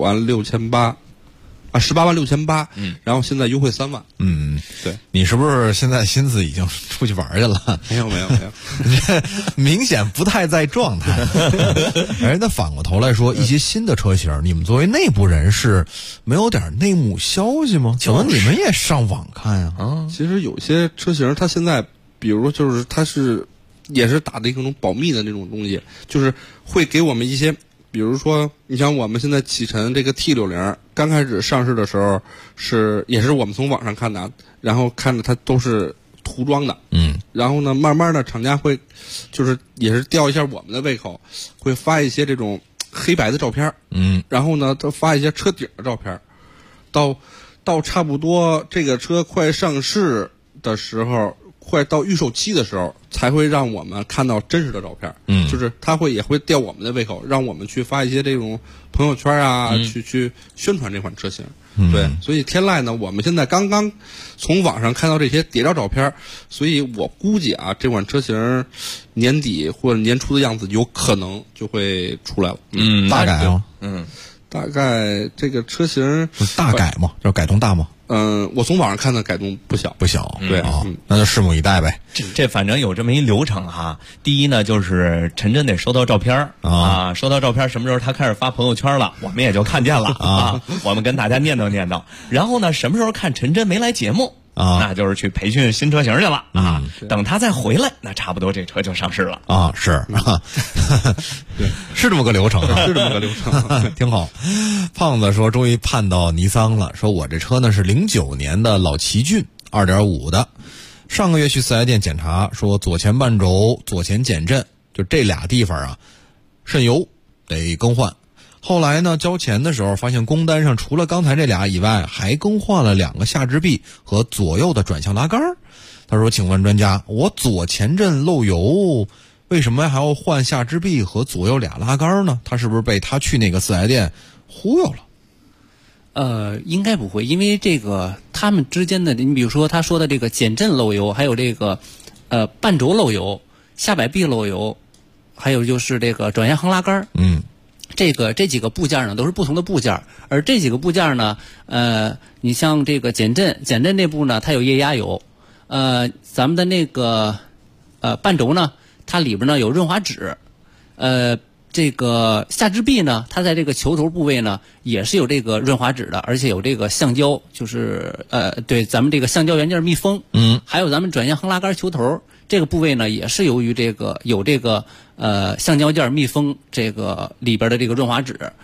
196800啊，186800，然后现在优惠3万。对， 你是不是现在心思已经出去玩去了？ 没有， 明显不太在状态。那反过头来说，一些新的车型，你们作为内部人士，没有点内幕消息吗？怎么你们也上网看呀？ 其实有些车型，它现在，比如就是它也是打的一种保密的那种东西，就是会给我们一些。比如说，你像我们现在启辰这个 T60刚开始上市的时候也是我们从网上看的，然后看着它都是涂装的，然后呢，慢慢的厂家会也是吊一下我们的胃口，会发一些这种黑白的照片，然后呢，他发一些车顶的照片，到差不多这个车快上市的时候。快到预售期的时候，才会让我们看到真实的照片。就是他也会吊我们的胃口，让我们去发一些这种朋友圈啊，去宣传这款车型。对，所以天籁呢，我们现在刚刚从网上看到这些谍照照片，所以我估计啊，这款车型年底或者年初的样子有可能就会出来了。 大改吗？ 大概这个车型大改吗？就是改动大吗？ 我从网上看的改动不小， 对，那就拭目以待呗。 这反正有这么一流程哈。第一呢，就是陈真得收到照片啊，收到照片什么时候他开始发朋友圈了，我们也就看见了啊。我们跟大家念叨念叨。然后呢，什么时候看陈真没来节目那就是去培训新车型去了啊。等他再回来，那差不多这车就上市了啊。是，是这么个流程， 是这么个流程， 挺好。胖子说终于盼到尼桑了，说我这车呢是09年的老奇骏 2.5 的，上个月去4S店检查，说左前半轴、左前减震，就这俩地方啊渗油得更换。后来呢，交钱的时候发现工单上除了刚才这俩以外，还更换了2个下支臂和左右的转向拉杆。他说请问专家，我左前震漏油，为什么还要换下支臂和左右俩拉杆呢？他是不是被他去那个4S店忽悠了？ 应该不会，因为这个他们之间的，你比如说他说的这个减震漏油，还有这个半轴漏油、下摆臂漏油，还有就是这个转向横拉杆，这几个部件呢都是不同的部件，而这几个部件呢，你像这个减震这部呢，它有液压油，咱们的那个半轴呢，它里边呢有润滑脂，这个下支臂呢，它在这个球头部位呢也是有这个润滑脂的，而且有这个橡胶，就是对咱们这个橡胶元件密封，还有咱们转向横拉杆球头这个部位呢，也是由于这个有这个橡胶件密封这个里边的这个润滑脂。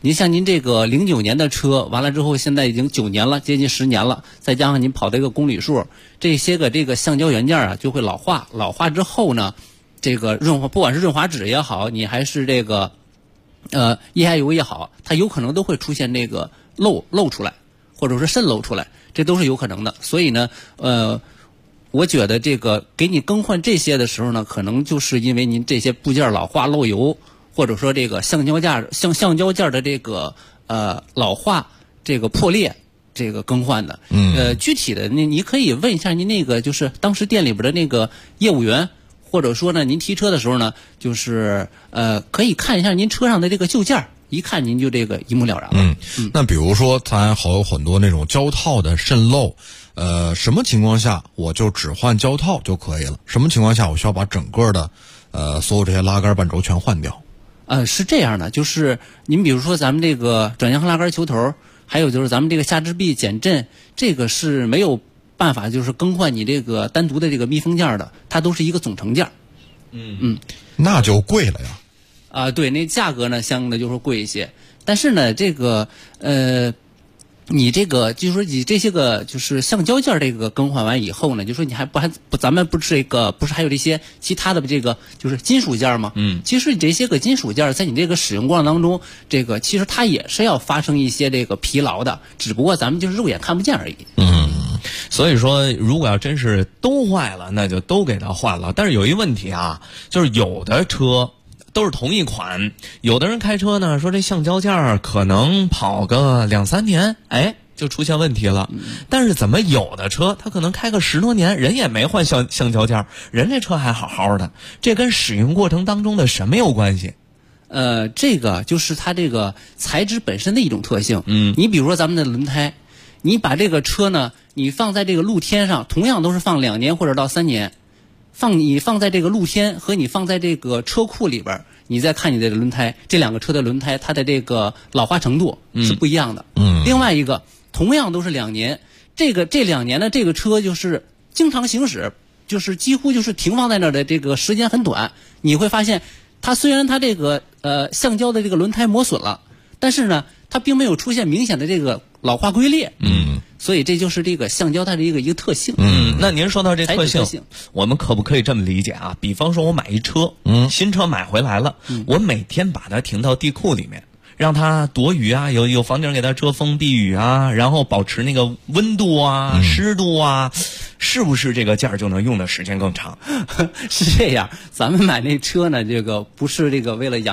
您像您这个09年的车，完了之后现在已经9年了，接近10年了，再加上您跑这个公里数，这些个这个橡胶元件啊就会老化。老化之后呢，这个润滑，不管是润滑脂也好，你还是这个液氦油也好，它有可能都会出现这个漏出来，或者是渗漏出来，这都是有可能的。所以呢，我觉得这个给你更换这些的时候呢，可能就是因为您这些部件老化漏油，或者说这个橡胶件的这个老化这个破裂这个更换的。具体的你可以问一下您那个就是当时店里边的那个业务员，或者说呢您提车的时候呢，就是可以看一下您车上的这个旧件，一看您就这个一目了然了。 那比如说咱还有很多那种胶套的渗漏，什么情况下我就只换胶套就可以了？什么情况下我需要把整个的所有这些拉杆半轴全换掉？ 是这样的，就是您比如说咱们这个转向拉杆球头，还有就是咱们这个下支臂减震，这个是没有办法就是更换你这个单独的这个密封件的，它都是一个总成件。 那就贵了呀。 对，那价格呢相应的就会贵一些。但是呢，这个你这个就是说你这些个就是橡胶件这个更换完以后呢，就说你咱们不是还有这些其他的这个就是金属件吗？其实你这些个金属件在你这个使用过程当中，这个其实它也是要发生一些这个疲劳的，只不过咱们就是肉眼看不见而已。 所以说如果要真是都坏了，那就都给它换了。但是有一问题啊，就是有的车都是同一款，有的人开车呢说这橡胶件可能跑个2-3年，就出现问题了。但是怎么有的车他可能开个10多年，人也没换橡胶件，人这车还好好的，这跟使用过程当中的什么有关系？ 这个就是它这个材质本身的一种特性。你比如说咱们的轮胎，你把这个车呢，你放在这个露天上，同样都是放2年或者到3年。你放在这个露天和你放在这个车库里边，你再看你的轮胎，这两个车的轮胎它的这个老化程度是不一样的。另外一个同样都是2年，这2年的这个车就是经常行驶，就是几乎就是停放在那儿的这个时间很短，你会发现它虽然它这个橡胶的这个轮胎磨损了，但是呢它并没有出现明显的这个老化龟裂。所以这就是这个橡胶它的一个特性。 那您说到这特性，我们可不可以这么理解啊？比方说我买一车，新车买回来了，我每天把它停到地库里面，让它躲雨啊，有房顶给它遮风避雨啊，然后保持那个温度啊、湿度啊，是不是这个件儿就能用的时间更长？ 是这样，咱们买那车呢，这个不是这个为了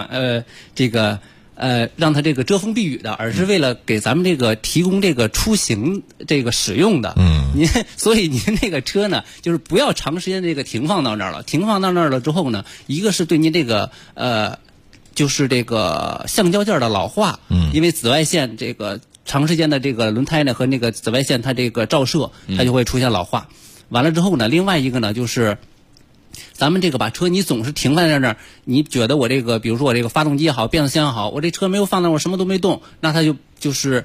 让它这个遮风避雨的，而是为了给咱们这个提供这个出行这个使用的。所以您那个车呢，就是不要长时间这个停放到那儿了。停放到那儿了之后呢，一个是对您这个就是这个橡胶件的老化，因为紫外线这个长时间的这个轮胎呢和那个紫外线它这个照射，它就会出现老化。完了之后呢，另外一个呢就是咱们这个把车你总是停在那儿，你觉得我这个比如说我这个发动机也好，变速箱也好，我这车没有放那儿，我什么都没动，那它就是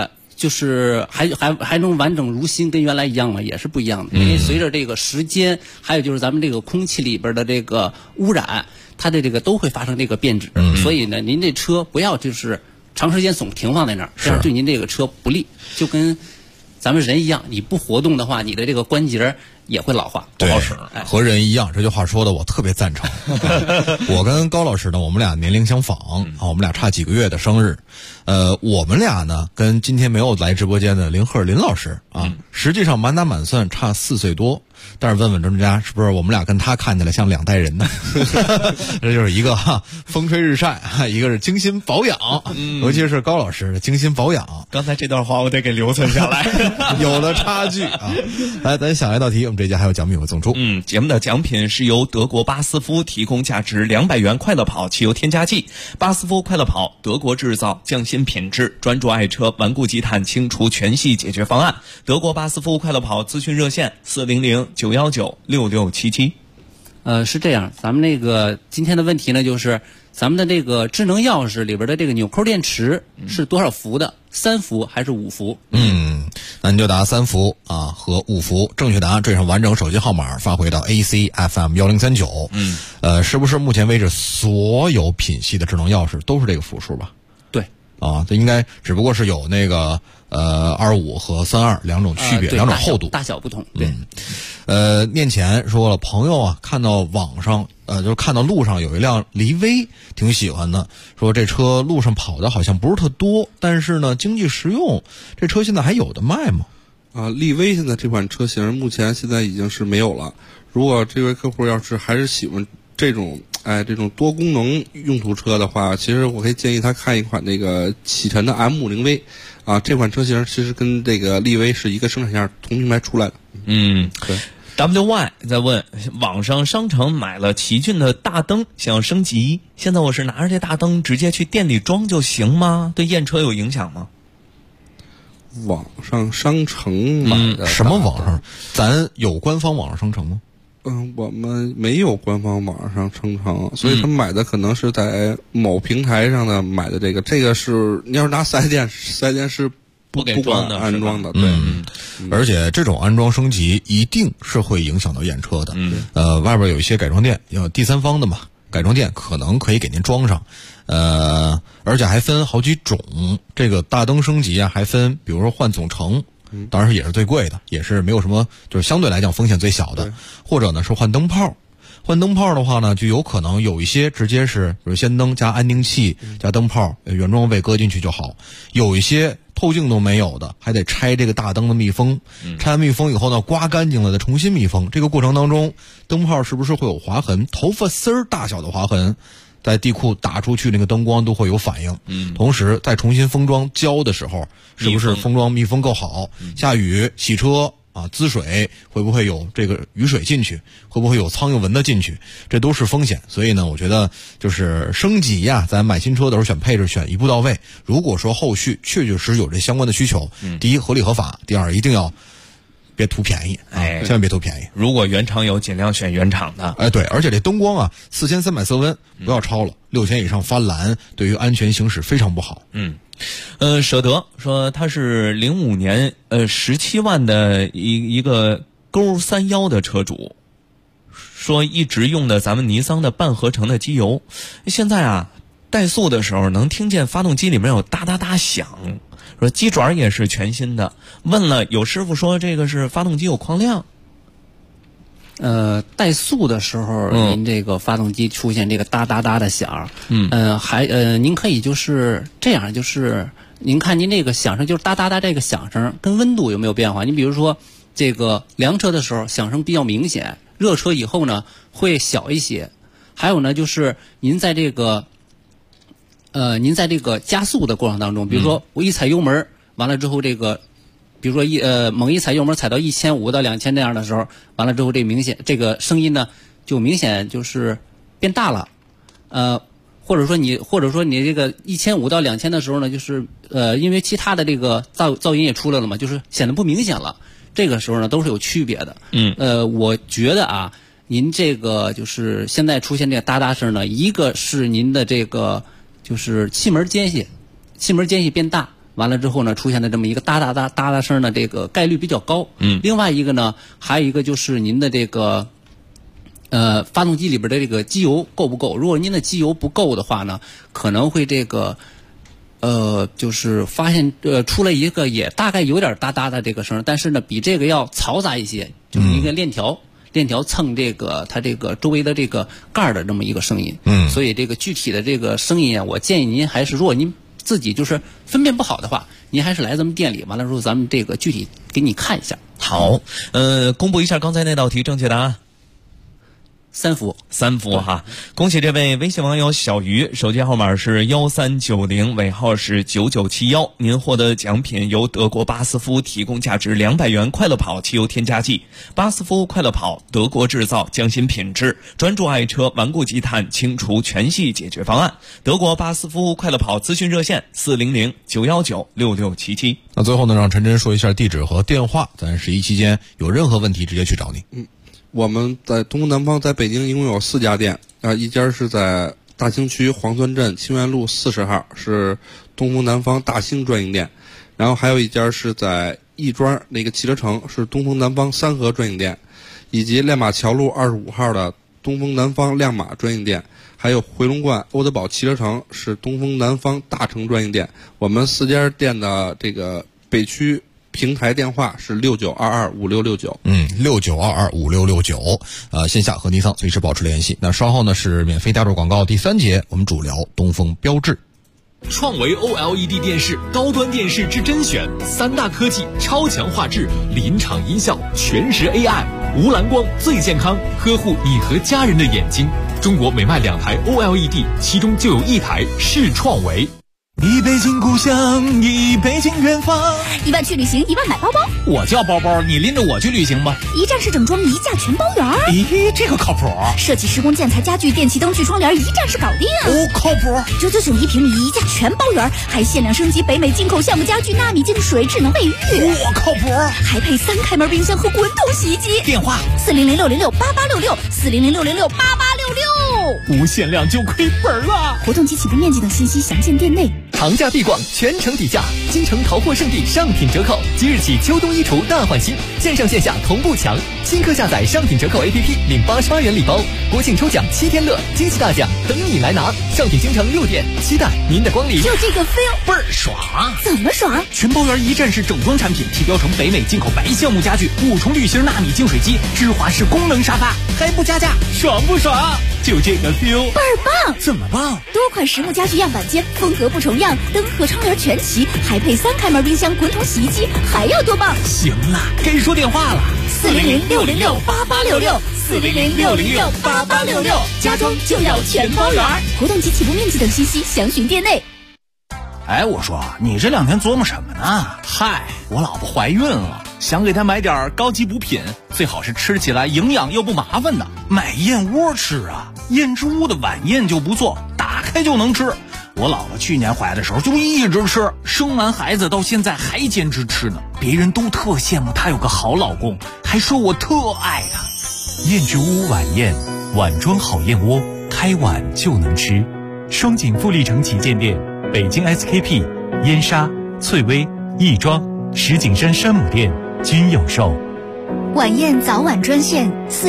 还能完整如新，跟原来一样吗？也是不一样的。因为随着这个时间，还有就是咱们这个空气里边的这个污染，它的这个都会发生这个变质。所以呢，您这车不要就是长时间总停放在那儿，这样对您这个车不利。就跟咱们人一样，你不活动的话，你的这个关节也会老化，不好使。 和人一样，这句话说的我特别赞成。我跟高老师呢，我们俩年龄相仿啊，我们俩差几个月的生日。我们俩呢，跟今天没有来直播间的林鹤林老师啊，实际上满打满算差4岁多。但是问问专家，是不是我们俩跟他看起来像2代人呢？这就是一个风吹日晒，一个是精心保养，尤其是高老师精心保养。 刚才这段话我得给留存下来， 有了差距啊！来，咱想一道题，我们这家还有奖品会送出。 节目的奖品是由德国巴斯夫提供价值200元快乐跑汽油添加剂。巴斯夫快乐跑，德国制造，匠心品质，专注爱车，顽固积碳，清除全系解决方案。德国巴斯夫快乐跑咨询热线400-919-6677。 是这样，咱们那个今天的问题呢，就是咱们的这个智能钥匙里边的这个纽扣电池是多少伏的？3伏还是5伏？ 那你就答3伏啊和5伏。正确答案缀上完整手机号码发回到 AC FM1039。是不是目前为止所有品系的智能钥匙都是这个伏数吧？ 对。 啊，这应该只不过是有那个25和32两种区别，两种厚度， 大小不同。对， 面前说了，朋友啊，看到网上就是看到路上有一辆骊威，挺喜欢的，说这车路上跑的好像不是特多，但是呢经济实用，这车现在还有的卖吗？ 骊威现在这款车型目前现在已经是没有了。如果这位客户要是还是喜欢这种多功能用途车的话，其实我可以建议他看一款那个启辰的 M50V 啊，这款车型其实跟这个骊威是一个生产线同品牌出来的。 对。WY 在问，网上商城买了奇骏的大灯，想要升级，现在我是拿着这大灯直接去店里装就行吗？对验车有影响吗？ 网上商城买的什么网上？咱有官方网上商城吗？ 我们没有官方网上商城，所以他们买的可能是在某平台上的买的这个是你要是拿4S店是不管安装的，对。 而且这种安装升级一定是会影响到验车的。外边有一些改装店，有第三方的嘛，改装店可能可以给您装上。而且还分好几种，这个大灯升级啊，还分，比如说换总成，当然是也是最贵的，也是没有什么，就是相对来讲风险最小的，或者呢是换灯泡。换灯泡的话呢，就有可能有一些直接是，比如氙灯加安定器加灯泡原装位搁进去就好，有一些透镜都没有的，还得拆这个大灯的密封，拆完密封以后呢，刮干净了再重新密封。这个过程当中，灯泡是不是会有划痕？头发丝儿大小的划痕，在地库打出去那个灯光都会有反应。同时再重新封装胶的时候，是不是封装密封够好？下雨洗车啊，滋水会不会有这个雨水进去？会不会有苍蝇蚊子进去？这都是风险。所以呢，我觉得就是升级呀，咱买新车的时候选配置选一步到位。如果说后续确确实有这相关的需求，第一合理合法，第二一定要别图便宜啊，千万别图便宜。 如果原厂有，尽量选原厂的。 对，而且这灯光啊，4300色温不要超了，6000以上发蓝，对于安全行驶非常不好。 舍得说他是05年17万的一个勾31的车主，说一直用的咱们尼桑的半合成的机油，现在啊怠速的时候能听见发动机里面有哒哒哒响，说机爪也是全新的，问了有师傅说这个是发动机有框亮。 怠速的时候，您这个发动机出现这个哒哒哒的响，您可以就是这样，就是您看您这个响声，就是哒哒哒这个响声跟温度有没有变化？你比如说这个凉车的时候响声比较明显，热车以后呢会小一些。还有呢就是您在这个加速的过程当中，比如说我一踩油门，完了之后这个。比如说猛一踩油门踩到1500到2000这样的时候，完了之后这个声音呢就明显就是变大了，或者说你这个1500到2000的时候呢，就是因为其他的这个噪音也出来了嘛，就是显得不明显了。这个时候呢都是有区别的。我觉得啊，您这个就是现在出现这个哒哒声呢，一个是您的这个就是气门间隙变大。完了之后呢，出现的这么一个哒哒哒哒哒声呢，这个概率比较高。另外一个呢，还有一个就是您的这个发动机里边的这个机油够不够？如果您的机油不够的话呢，可能会这个就是发现出来一个也大概有点哒哒的这个声，但是呢比这个要嘈杂一些，就是一个链条蹭这个它这个周围的这个盖的这么一个声音。所以这个具体的这个声音啊，我建议您还是如果您自己就是分辨不好的话，您还是来咱们店里，完了之后咱们这个具体给你看一下。 好，公布一下刚才那道题正确答案。3伏哈！恭喜这位微信网友小鱼，手机号码是1390，尾号是9971。您获得奖品由德国巴斯夫提供价值200元快乐跑汽油添加剂。巴斯夫快乐跑，德国制造，匠心品质，专注爱车，顽固积碳，清除全系解决方案。德国巴斯夫快乐跑咨询热线400-919-6677。 那最后呢，让陈真说一下地址和电话，咱11期间有任何问题直接去找你。 我们在东风南方在北京一共有4家店一家是在大兴区黄村镇清源路40号，是东风南方大兴专营店，然后还有一家是在亦庄那个汽车城，是东风南方三河专营店，以及亮马桥路25号的东风南方亮马专营店，还有回龙观欧德宝汽车城是东风南方大城专营店。我们4家店的这个北区平台电话是69225669。 69225669。线下和尼桑随时保持联系。那稍后呢是免费加入广告第3节，我们主聊东风标致。 创维 OLED 电视，高端电视之甄选，3大科技，超强画质，临场音效，全时 AI， 无蓝光最健康，呵护你和家人的眼睛。中国每卖2台 OLED， 其中就有1台是创维。 一北京故乡，一北京远方。 1万去旅行，1万买包包。 我叫包包，你拎着我去旅行吧。 一站式整装，一价全包圆。 咦，这个靠谱。 设计、施工、建材、家具、电器、灯具、窗帘，一站式搞定。 哦，靠谱。 9991平米，一价全包圆，还限量升级北美进口橡木家具、纳米净水、智能卫浴。 我靠谱。 还配3开门冰箱和滚筒洗衣机。 电话 400-606-8866，400-606-8866。 无限量就亏本了。 活动及起步面积等信息详见店内。 长假必逛，全城底价，京城淘货圣地上品折扣，即日起秋冬衣橱大换新，线上线下同步抢。新客下载上品折扣 APP 领88元礼包，国庆抽奖7天乐，惊喜大奖等你来拿。上品京城6店，期待您的光临。 就这个 feel 倍儿爽。 怎么爽？ 全包圆一站式整装产品，提标成北美进口白橡木家具，5重滤芯纳米净水机，芝华士功能沙发，还不加价，爽不爽？就这个 feel 倍儿棒。 怎么棒？ 多款实木家具样板间，风格不重样，灯和窗帘全齐，还配3开门冰箱、滚筒洗衣机，还要多棒？ 行了，该说电话了。 400-606-8866，400-606-8866，家装就要全包圆。活动及起步面积等信息详询店内。 哎，我说你这2天琢磨什么呢？嗨，我老婆怀孕了，想给她买点高级补品，最好是吃起来营养又不麻烦的。买燕窝吃啊，燕之屋的晚宴就不错，打开就能吃。我老婆去年怀的时候就一直吃，生完孩子到现在还坚持吃呢。别人都特羡慕她有个好老公，还说我特爱她。 燕之屋晚宴，碗装好燕窝，开碗就能吃。双井富力城旗舰店，北京 SKP、燕莎、翠微、亦庄、石景山山姆店均有售。 晚宴早晚专线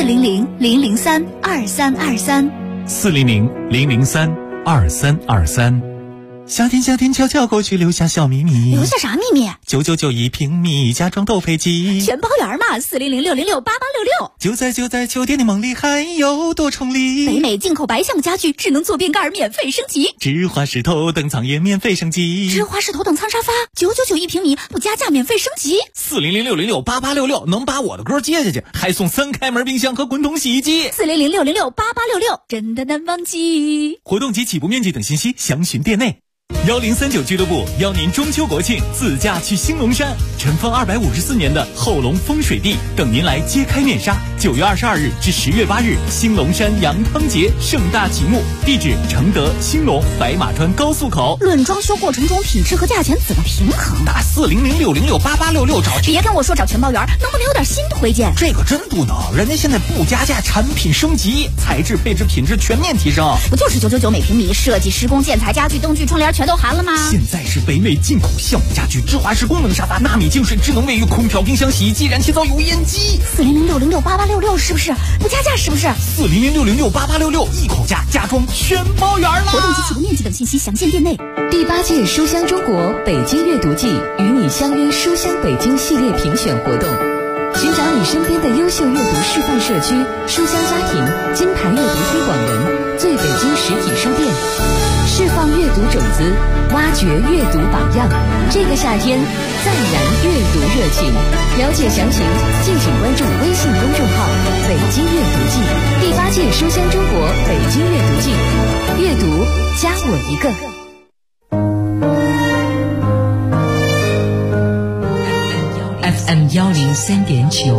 400-003-2323，400-003-2323。夏天悄悄过去，留下小秘密。 留下啥秘密 ？9991平米，家装都飞机， 全包圆嘛。400-606-8866。 就在酒店的梦里，还有多重礼。 北美进口白橡木家具，智能坐便盖免费升级。 芝华士头等舱也免费升级。 芝华士头等舱沙发9991平米，不加价免费升级。 400-606-8866，能把我的歌接下去，还送3开门冰箱和滚筒洗衣机。 400-606-8866，真的难忘记。 活动及起步面积等信息详询店内。1039俱乐部邀您中秋国庆自驾去兴隆山，尘封254年的后龙风水地等您来揭开面纱。9月22日至10月8日，兴隆山羊汤节盛大启幕，地址承德、兴隆、白马川高速口。 论装修过程中品质和价钱怎么平衡？ 打400-606-8866找。 别跟我说找全包圆，能不能有点新推荐？ 这个真不能，人家现在不加价，产品升级，材质、配置、品质全面提升。 不就是999每平米，设计、施工、建材、家具、灯具、窗帘全都含了吗？ 现在是北美进口橡木家具、芝华士功能沙发、纳米净水、智能卫浴、空调、冰箱、洗衣机、燃气灶、油烟机。 400-606-8866是不是不加价？是不是 400-606-8866一口价，家装全包圆了。 活动及起步面积等信息详见店内。 第8届书香中国北京阅读季与你相约书香北京系列评选活动，寻找你身边的优秀阅读示范社区、书香家庭、金牌阅读推广人、最北京实体书店，释放阅读种子，挖掘阅读榜样。这个夏天再燃阅读热情。了解详情，敬请关注微信公众号“北京阅读季”。第8届书香中国北京阅读季，阅读加我一个。FM 103.9，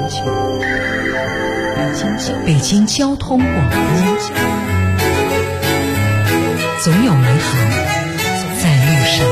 北京交通广播，总有美好在路上。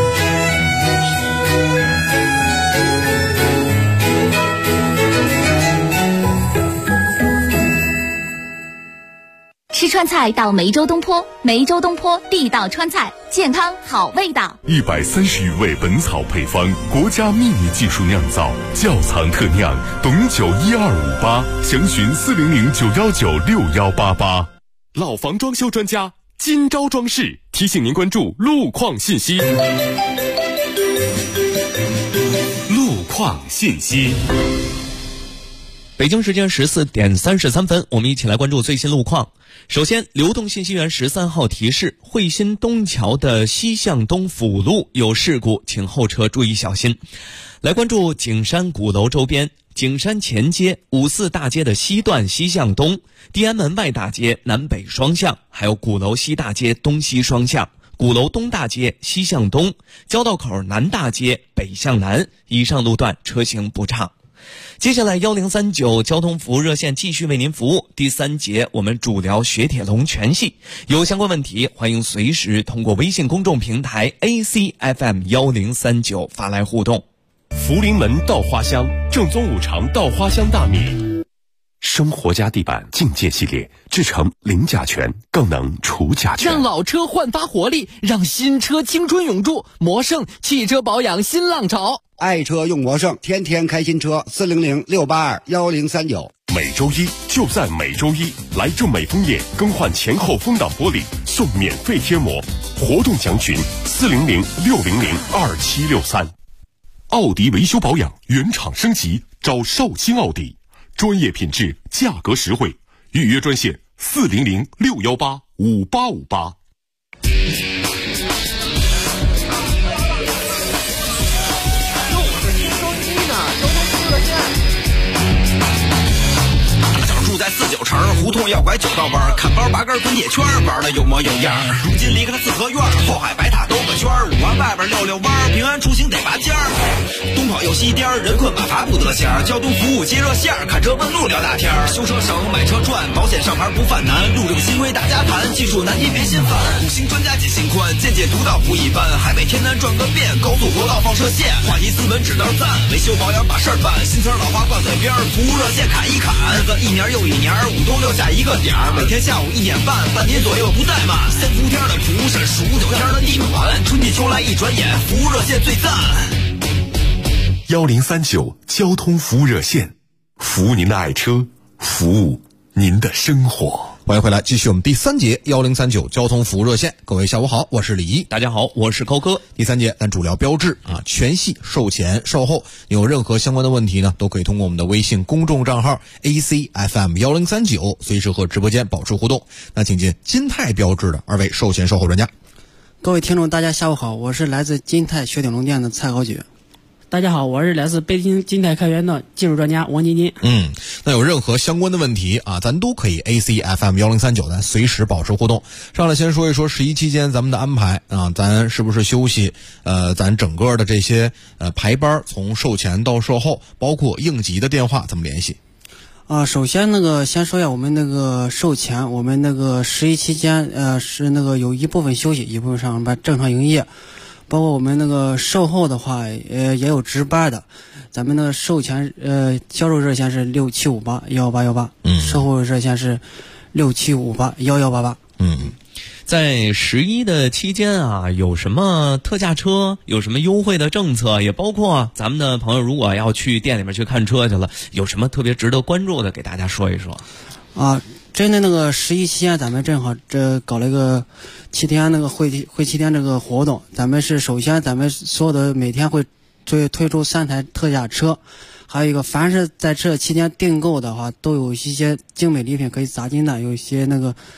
吃川菜到梅州东坡，梅州东坡地道川菜，健康好味道。 130余味本草配方，国家秘密技术酿造，窖藏特酿，董酒1258，详询400-919-6188。老房装修专家金招装饰提醒您关注路况信息。路况信息。 北京时间14点33分，我们一起来关注最新路况。首先，流动信息源13号提示，惠新东桥的西向东辅路有事故，请后车注意小心。来关注景山鼓楼周边，景山前街、54大街的西段西向东，地安门外大街南北双向，还有鼓楼西大街东西双向，鼓楼东大街西向东，交道口南大街北向南，以上路段车行不畅。接下来1039交通服务热线继续为您服务。第3节我们主聊雪铁龙全系，有相关问题欢迎随时通过微信公众平台 ACFM1039 发来互动。 福临门稻花香，正宗五常稻花香大米。生活家地板境界系列制成零甲醛，更能除甲醛， 让老车焕发活力，让新车青春永驻。魔圣汽车保养新浪潮， 爱车用魔圣，天天开新车，400-682-1039。 每周一就在每周一，来正美枫叶更换前后风挡玻璃送免费贴膜，活动详询400-600-2763。奥迪维修保养原厂升级，找绍兴奥迪，专业品质，价格实惠，预约专线400-618-5858。 住在49城，胡同要拐9道弯，看包拔根滚铁圈，玩的有模有样。如今离开了四合院，后海白塔兜个圈，5环外边溜弯，平安出行得拔尖儿。东跑又西颠，人困马乏不得闲。交通服务接热线，看车问路聊大天。修车省，买车赚，保险上牌不犯难。路令新规大家谈，技术难题别心烦。5星专家解心宽，见解独到不一般。海北天南转个遍，高速国道放射线，话题斯文指道赞，维修保养把事儿办。新词老话挂嘴边，服务热线砍一砍。日子一年又一年，5都留下一个点儿。每天下午1点半，半年左右不怠慢。3伏天的蒲扇，数9天的地暖，春季秋来一转眼，服务热线最赞。 1039交通服务热线，服务您的爱车，服务您的生活。 欢迎回来，继续我们第3节1039交通服务热线。各位下午好，我是李怡。 大家好，我是高哥。 第3节咱主聊标志啊，全系售前售后，有任何相关的问题呢，都可以通过我们的微信公众账号 ACFM1039 随时和直播间保持互动。那请进金泰标志的2位售前售后专家。 各位听众大家下午好，我是来自金泰雪铁龙店的蔡豪举。 大家好，我是来自北京金泰开源的技术专家王晶晶。 那有任何相关的问题啊，咱都可以 ACFM1039 咱随时保持互动。上来先说一说11期间咱们的安排啊，咱是不是休息？咱整个的这些排班，从售前到售后，包括应急的电话怎么联系？ 首先先说一下我们售前，我们11期间是有一部分休息，一部分上班正常营业。包括我们售后的话，也有值班的。咱们售前销售热线是6758-11818，售后热线是6758-1188。 在11的期间啊，有什么特价车，有什么优惠的政策，也包括咱们的朋友如果要去店里面去看车去了，有什么特别值得关注的，给大家说一说。 针对11期间，咱们正好搞了一个7天会7天这个活动。首先咱们所有的每天会推出3台特价车，还有一个凡是在这期间订购的话，都有一些精美礼品可以砸金的，有一些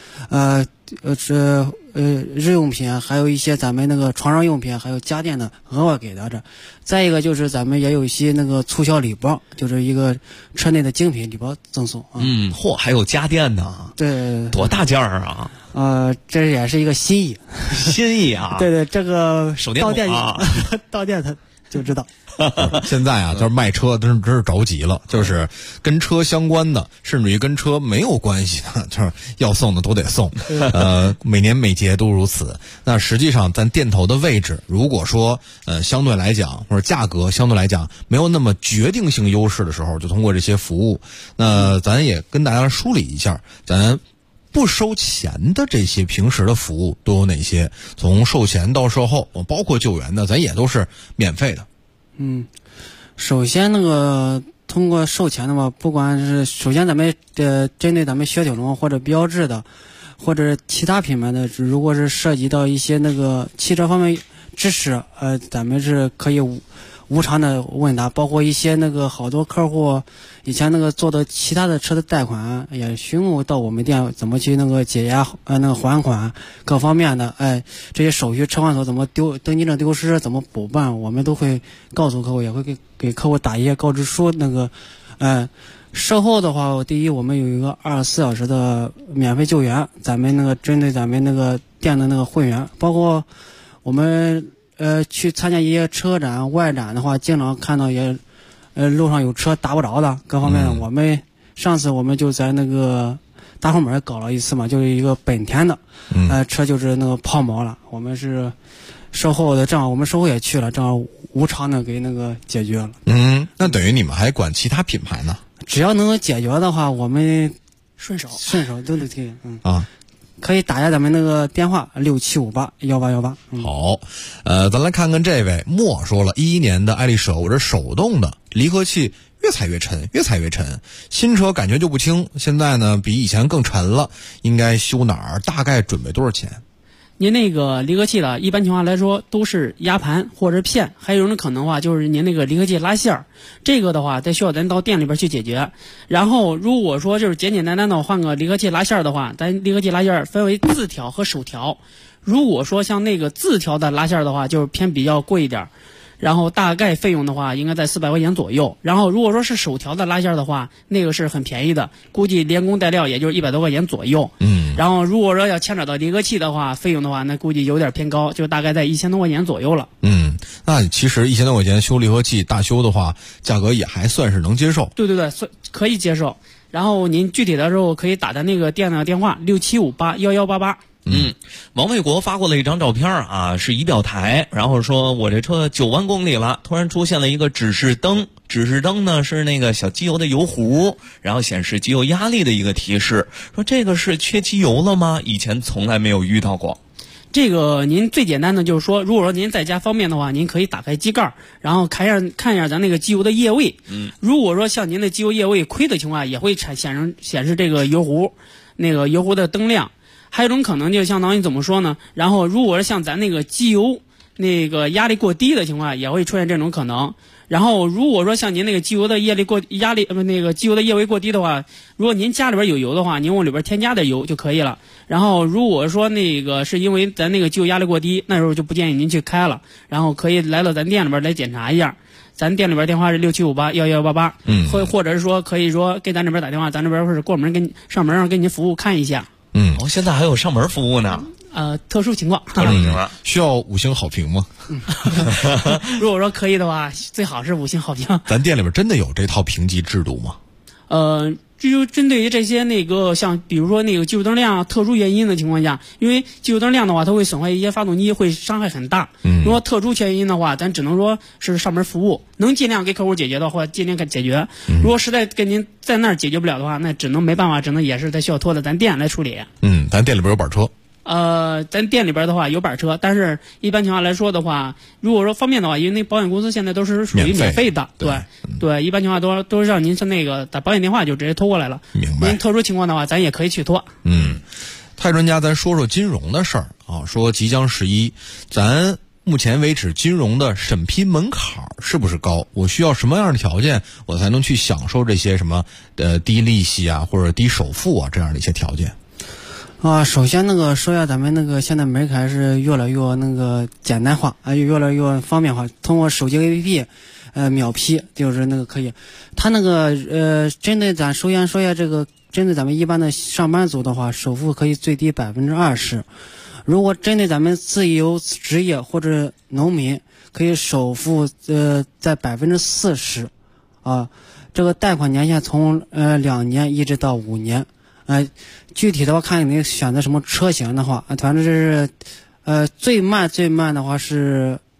日用品，还有一些咱们床上用品，还有家电的额外给到这。再一个就是咱们也有一些促销礼包，就是一个车内的精品礼包赠送。 还有家电呢？ 对， 多大件儿啊！ 这也是一个心意。 心意啊！ 对，这个手电筒啊， 到店他就知道。 现在啊，就是卖车真是着急了，就是跟车相关的，甚至于跟车没有关系的，就是要送的都得送。每年每节都如此。那实际上咱店头的位置，如果说相对来讲或者价格相对来讲没有那么决定性优势的时候，就通过这些服务，那咱也跟大家梳理一下，咱不收钱的这些平时的服务都有哪些？从售前到售后，包括救援的，咱也都是免费的。 首先那个通过售前的话，不管是首先咱们针对咱们雪铁龙或者标致的，或者其他品牌的，如果是涉及到一些那个汽车方面知识，咱们是可以无偿的问答，包括一些那个好多客户以前那个做的其他的车的贷款也询问到我们店怎么去那个解押那个还款各方面的，这些手续车管所怎么登记证丢失怎么补办，我们都会告诉客户，也会给客户打一些告知书。那个售后的话，第一我们有一个24小时的免费救援，咱们那个针对咱们那个店的那个会员，包括我们去参加一些车展外展的话，经常看到也路上有车打不着的各方面我们上次我们就在那个大后门搞了一次嘛，就是一个本田的车就是那个抛锚了，我们是售后的，正好我们售后也去了，正好无偿的给那个解决了。 那等于你们还管其他品牌呢？ 只要能够解决的话，我们顺手都得提。可以打下咱们那个电话67581818。 好，咱来看看这位莫说了，11年的爱丽舍，我这手动的离合器越踩越沉，越踩越沉，新车感觉就不轻，现在呢比以前更沉了，应该修哪儿？大概准备多少钱？ 您那个离合器的一般情况来说都是压盘或者片，还有一种可能的话就是您那个离合器拉线儿，这个的话得需要咱到店里边去解决。然后如果说就是简简单单的换个离合器拉线儿的话，咱离合器拉线儿分为自调和手调。如果说像那个自调的拉线儿的话，就是偏比较贵一点，然后大概费用的话应该在400块钱左右。然后如果说是手调的拉线的话，那个是很便宜的，估计连工带料也就是100多块钱左右。然后如果说要牵扯到离合器的话，费用的话那估计有点偏高，就大概在1000多块钱左右了。 那其实1000多块钱修离合器大修的话，价格也还算是能接受。 对，可以接受。然后您具体的时候可以打的那个店的电话67581188。 王卫国发过了一张照片啊，是仪表台，然后说我这车9万公里了，突然出现了一个指示灯，指示灯呢是那个小机油的油壶，然后显示机油压力的一个提示，说这个是缺机油了吗？以前从来没有遇到过。 这个您最简单的就是说，如果说您在家方便的话，您可以打开机盖，然后看一下咱那个机油的液位。如果说像您的机油液位亏的情况下，也会显示这个油壶那个油壶的灯亮。还有一种可能就相当于怎么说呢？然后如果是像咱那个机油那个压力过低的情况下，也会出现这种可能。然后如果说像您那个机油的那个机油的液位过低的话，如果您家里边有油的话，您往里边添加点油就可以了。然后如果说那个是因为咱那个机油压力过低，那时候就不建议您去开了，然后可以来到咱店里边来检查一下。咱店里边电话是67581188，或者是说可以说给咱这边打电话，咱这边是过门上门让给您服务看一下。 现在还有上门服务呢。 特殊情况， 需要5星好评吗？ 如果说可以的话，最好是5星好评。 咱店里边真的有这套评级制度吗？ 这就针对于这些那个像比如说那个技术灯亮特殊原因的情况下，因为技术灯亮的话，它会损坏一些发动机，会伤害很大。如果特殊原因的话，咱只能说是上门服务，能尽量给客户解决的话，尽量给解决。如果实在跟您在那儿解决不了的话，那只能没办法，只能也是再需要拖到咱店来处理。 咱店里边有板车。 咱店里边的话有板车，但是一般情况来说的话，如果说方便的话，因为那保险公司现在都是属于免费的，对，一般情况都是让您是那个打保险电话就直接拖过来了。 明白。 您特殊情况的话，咱也可以去拖。 太专家，咱说说金融的事儿啊，说即将11，咱目前为止金融的审批门槛是不是高？我需要什么样的条件，我才能去享受这些什么低利息啊，或者低首付啊这样的一些条件？ 首先那个说一下咱们那个现在门槛是越来越那个简单化，越来越方便化，通过手机 APP 秒批，就是那个可以。它那个针对咱首先说一下这个，针对咱们一般的上班族的话，首付可以最低20%。如果针对咱们自由职业或者农民，可以首付在40%这个贷款年限从2年一直到5年。具体的话看你选择什么车型的话，反正是最慢的话是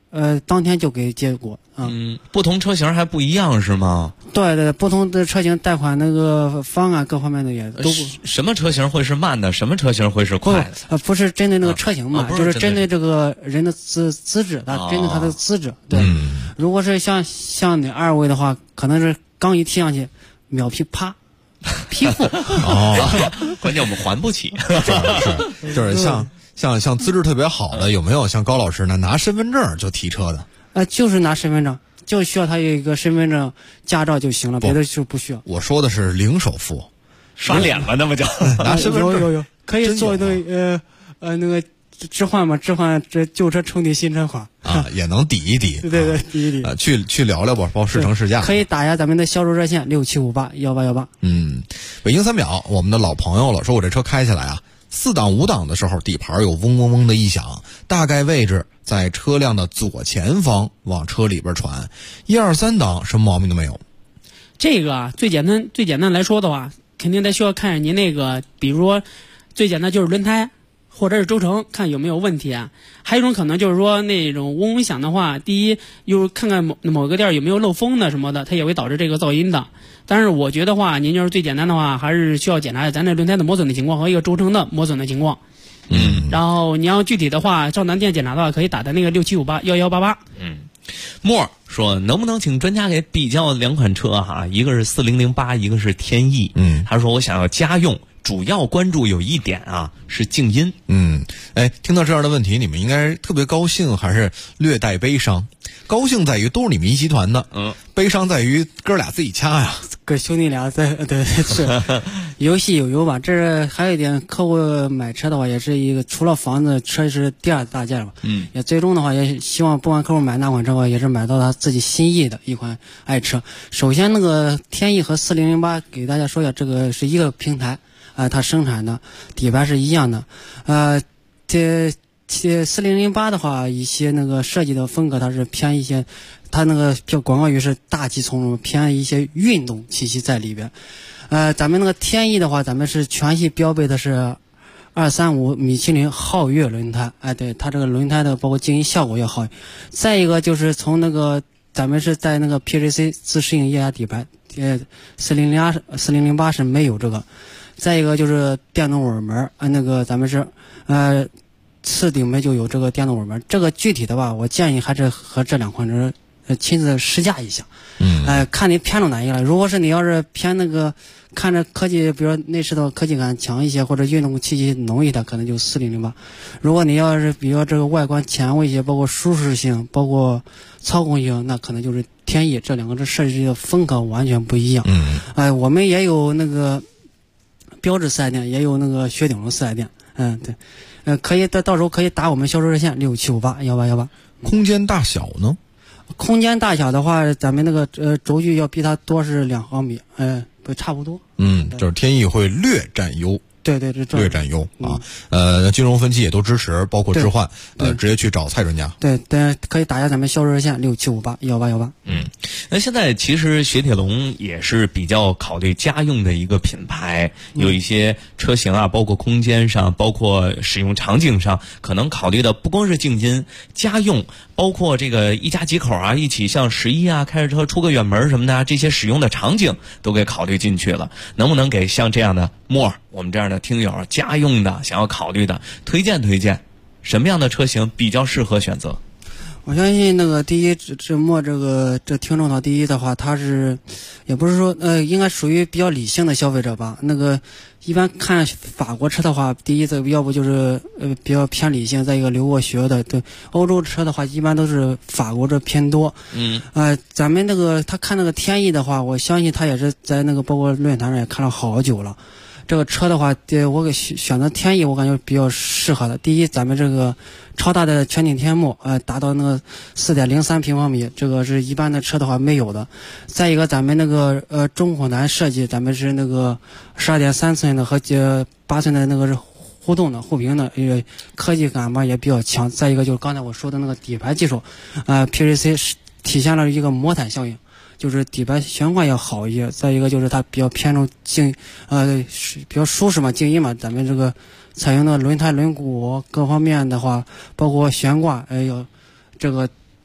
当天就给结果啊。 不同车型还不一样是吗？ 对对，不同的车型贷款那个方案各方面的也都不。 什么车型会是慢的？什么车型会是快的？ 不是针对那个车型嘛，就是针对这个人的资质，他针对他的资质。对，如果是像你2位的话，可能是刚一提上去，秒批啪。批复关键我们还不起， 就是像资质特别好的，有没有像高老师呢拿身份证就提车的？ 就是拿身份证，就需要他有一个身份证、驾照就行了，别的就不需要。 我说的是零首付， 刷脸了那么叫拿身份证有可以做那个置换嘛，置换这旧车充抵新车款啊，也能抵一抵。 对，抵一抵。 去聊聊吧，报试乘试驾。 可以打一下咱们的销售热线67581818。 北京3秒，我们的老朋友了，说我这车开起来啊，4档5档的时候，底盘有嗡嗡嗡的异响，大概位置在车辆的左前方，往车里边传。1、2、3档什么毛病都没有。 这个啊，最简单来说的话，肯定得需要看您那个，比如说最简单就是轮胎。或者是轴承，看有没有问题啊。还有一种可能就是说那种嗡嗡响的话，第一又看看某个店有没有漏风的什么的，它也会导致这个噪音的。但是我觉得话，您就是最简单的话，还是需要检查一下咱这轮胎的磨损的情况和一个轴承的磨损的情况。然后你要具体的话，上咱店检查的话，可以打在那个67581188。 莫儿说，能不能请专家给比较2款车哈？一个是4008，一个是天翼。他说我想要家用。主要关注有一点啊，是静音。 听到这样的问题，你们应该特别高兴，还是略带悲伤？高兴在于都是你们一集团的，悲伤在于哥俩自己掐呀， 跟兄弟俩在对是有戏有忧吧。这还有一点，客户买车的话，也是一个除了房子，车是第2大件嘛。也最终的话，也希望不管客户买哪款车的话，也是买到他自己心意的一款爱车。首先，那个天翼和4008，给大家说一下，这个是一个平台。它生产的底盘是一样的，这4008的话，一些那个设计的风格它是偏一些，它那个广告语是大气从容，偏一些运动气息在里边。咱们那个天翼的话，咱们是全系标配的是235米其林皓月轮胎，对，它这个轮胎的包括静音效果要好。再一个就是从那个咱们是在那个 PGC 自适应液压底盘，4008是没有这个。再一个就是电动尾门，那个咱们是次顶配就有这个电动尾门。这个具体的吧，我建议还是和这2款车亲自试驾一下。看你偏重哪一个了。如果是你要是偏那个看着科技，比如说内饰的科技感强一些，或者运动气息浓一点，可能就4008。如果你要是比如这个外观前卫一些，包括舒适性，包括操控性，那可能就是天翼。这2个这设计的风格完全不一样。我们也有那个标致4S店，也有那个雪顶龙4S店。对，可以到时候可以打我们销售热线67581818。 空间大小呢？ 空间大小的话，咱们那个轴距要比它多是2毫米，不差不多。 就是天翼会略占优。 对， 略占优啊。金融分期也都支持，包括置换，直接去找蔡专家。 对，可以打一下咱们销售热线67581818。 那现在其实雪铁龙也是比较考虑家用的一个品牌，有一些车型啊，包括空间上，包括使用场景上，可能考虑的不光是静音，家用，包括这个一家几口啊，一起像11啊，开着车出个远门什么的，这些使用的场景都给考虑进去了。能不能给像这样的我们这样的听友家用的想要考虑的推荐什么样的车型比较适合选择？ 我相信那个第一这听众的第一的话，他是也不是说应该属于比较理性的消费者吧。那个一般看法国车的话，第一要不就是比较偏理性，再一个留过学的。对，欧洲车的话一般都是法国这偏多。咱们那个他看那个天翼的话，我相信他也是在那个包括论坛上也看了好久了。这个车的话，我给选择天翼，我感觉比较适合的。第一，咱们这个超大的全景天幕，达到那个4.03平方米，这个是一般的车的话没有的。再一个，咱们那个中控台设计，咱们是那个12.3寸的和8寸的那个是互动的、互屏的，科技感吧也比较强。再一个就是刚才我说的那个底盘技术，PGC 体现了一个魔毯效应。就是底盘悬挂要好一些，再一个就是它比较偏重比较舒适嘛，静音嘛。咱们这个采用的轮胎轮毂各方面的话，包括悬挂，有这个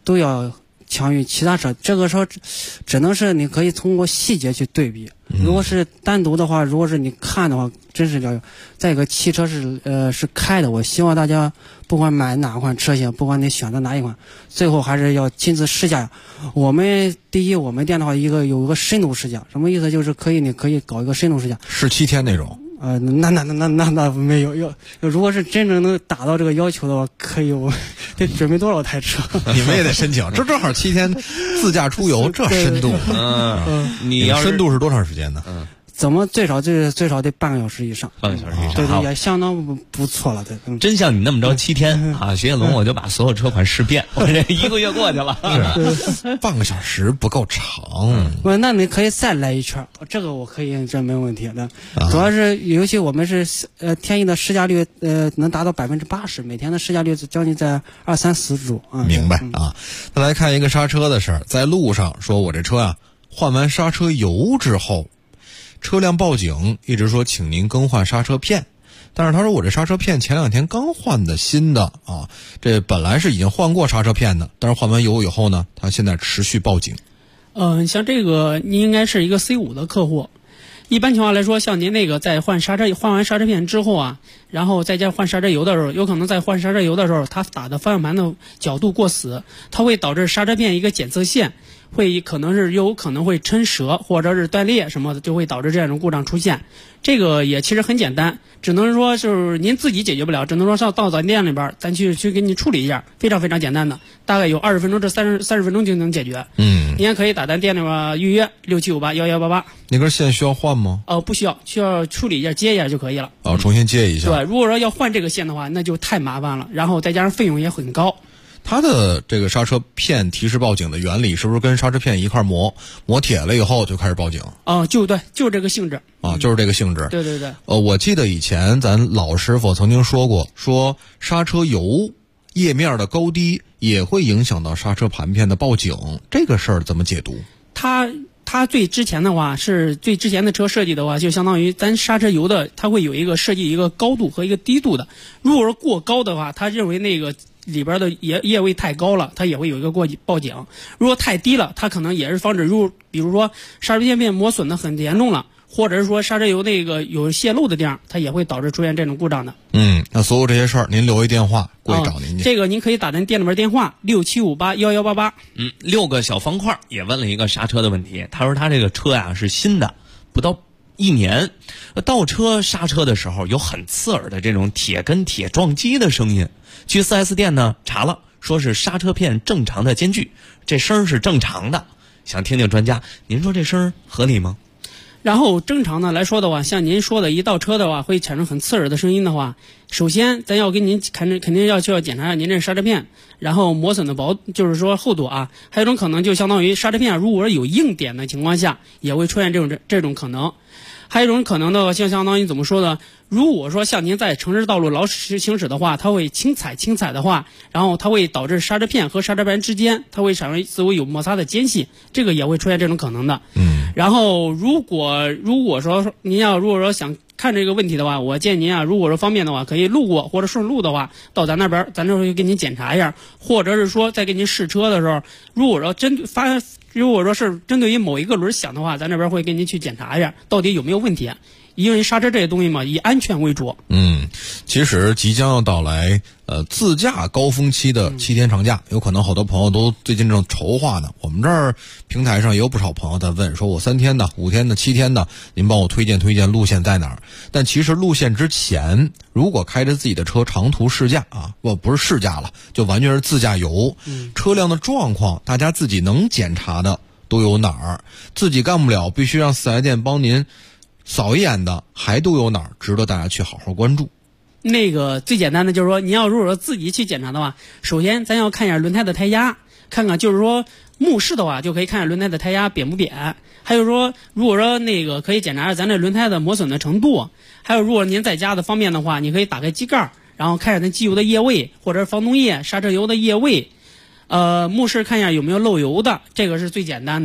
都要强于其他车。这个时候只能是你可以通过细节去对比。如果是单独的话，如果是你看的话，真是要再一个汽车是开的。我希望大家不管买哪款车型，不管你选择哪一款，最后还是要亲自试驾。我们店的话，有一个深度试驾，什么意思？就是你可以搞一个深度试驾， 是7天那种。 那没有。如果是真正能达到这个要求的话，可以我得准备多少台车？ 你们也得申请，这正好7天自驾出游，这深度。 你要深度是多长时间呢？ 怎么最少得半个小时以上。 半个小时以上， 对，也相当不错了。对， 真像你那么着7天啊，雪铁龙我就把所有车款试遍，我这1个月过去了。 半个小时不够长。 那你可以再来一圈，这个我可以，这没问题的。主要是尤其我们是天翼的试驾率能达到80%，每天的试驾率将近在2-3-4组。 明白啊。再来看一个刹车的事儿，在路上说我这车啊换完刹车油之后，车辆报警，一直说请您更换刹车片，但是他说我这刹车片前2天刚换的新的啊，这本来是已经换过刹车片的，但是换完油以后呢，他现在持续报警。 像这个您应该是一个 C5 的客户。一般情况来说，像您那个在换完刹车片之后啊，然后再加换刹车油的时候，有可能在换刹车油的时候，它打的方向盘的角度过死，它会导致刹车片一个检测线有可能会抻折或者是断裂什么的，就会导致这种故障出现。这个也其实很简单，只能说就是您自己解决不了，只能说到咱店里边咱去给你处理一下，非常非常简单的，大概有20分钟至30分钟就能解决。您也可以打咱店里边预约67581188。 那根线需要换吗？ 不需要，需要处理一下接一下就可以了。 重新接一下。 对，如果说要换这个线的话，那就太麻烦了，然后再加上费用也很高。 它的这个刹车片提示报警的原理是不是跟刹车片一块磨铁了以后就开始报警？ 就是这个性质啊，就是这个性质。 对对对。 我记得以前咱老师傅曾经说过，说刹车油液面的高低也会影响到刹车盘片的报警，这个事儿怎么解读？ 它最之前的车设计的话，就相当于咱刹车油的，它会有一个设计一个高度和一个低度的。如果说过高的话，他认为那个里边的液位太高了，它也会有一个报警。如果太低了，它可能也是防止比如说刹车片磨损的很严重了，或者是说刹车油那个有泄漏的地方，它也会导致出现这种故障的。 那所有这些事儿，您留一电话过去找您去。 这个您可以打咱店里边电话67581188。 6个小方块也问了一个刹车的问题。他说他这个车呀是新的，不到1年，倒车刹车的时候有很刺耳的这种铁跟铁撞击的声音。去 4S 店呢查了，说是刹车片正常的间距，这声是正常的。想听听专家，您说这声合理吗？ 然后正常的来说的话，像您说的一倒车的话会产生很刺耳的声音的话，首先咱要给您肯定要检查您这刹车片，然后磨损的就是说厚度啊，还有一种可能就相当于刹车片如果有硬点的情况下，也会出现这种可能。还有一种可能的就相当于怎么说呢？如果说像您在城市道路劳驶行驶的话，它会轻踩的话，然后它会导致刹车片和刹车盘之间它会产生似乎有摩擦的间隙，这个也会出现这种可能的。然后如果说您如果说想看这个问题的话，我建议您如果说方便的话，可以路过或者顺路的话，到咱那边，咱这会给您检查一下，或者是说在给您试车的时候，如果说是针对于某一个轮响的话，咱这边会给您去检查一下，到底有没有问题。因为刹车这些东西嘛，以安全为主。 其实即将要到来自驾高峰期的7天长假，有可能好多朋友都最近正筹划呢。我们这儿平台上也有不少朋友在问，说我3天的、5天的、7天的，您帮我推荐路线在哪儿？但其实路线之前，如果开着自己的车长途试驾不是试驾了，就完全是自驾游，车辆的状况大家自己能检查的都有哪儿？自己干不了，必须让4S店帮您扫一眼的还都有哪儿值得大家去好好关注？ 那个最简单的就是说，您如果说自己去检查的话，首先咱要看一下轮胎的胎压，看看就是说目视的话就可以看一下轮胎的胎压扁不扁，还有说如果说那个可以检查一下咱这轮胎的磨损的程度，还有如果您在家的方面的话，你可以打开机盖，然后看一下咱机油的液位，或者是防冻液、刹车油的液位，目视看一下有没有漏油的，这个是最简单的。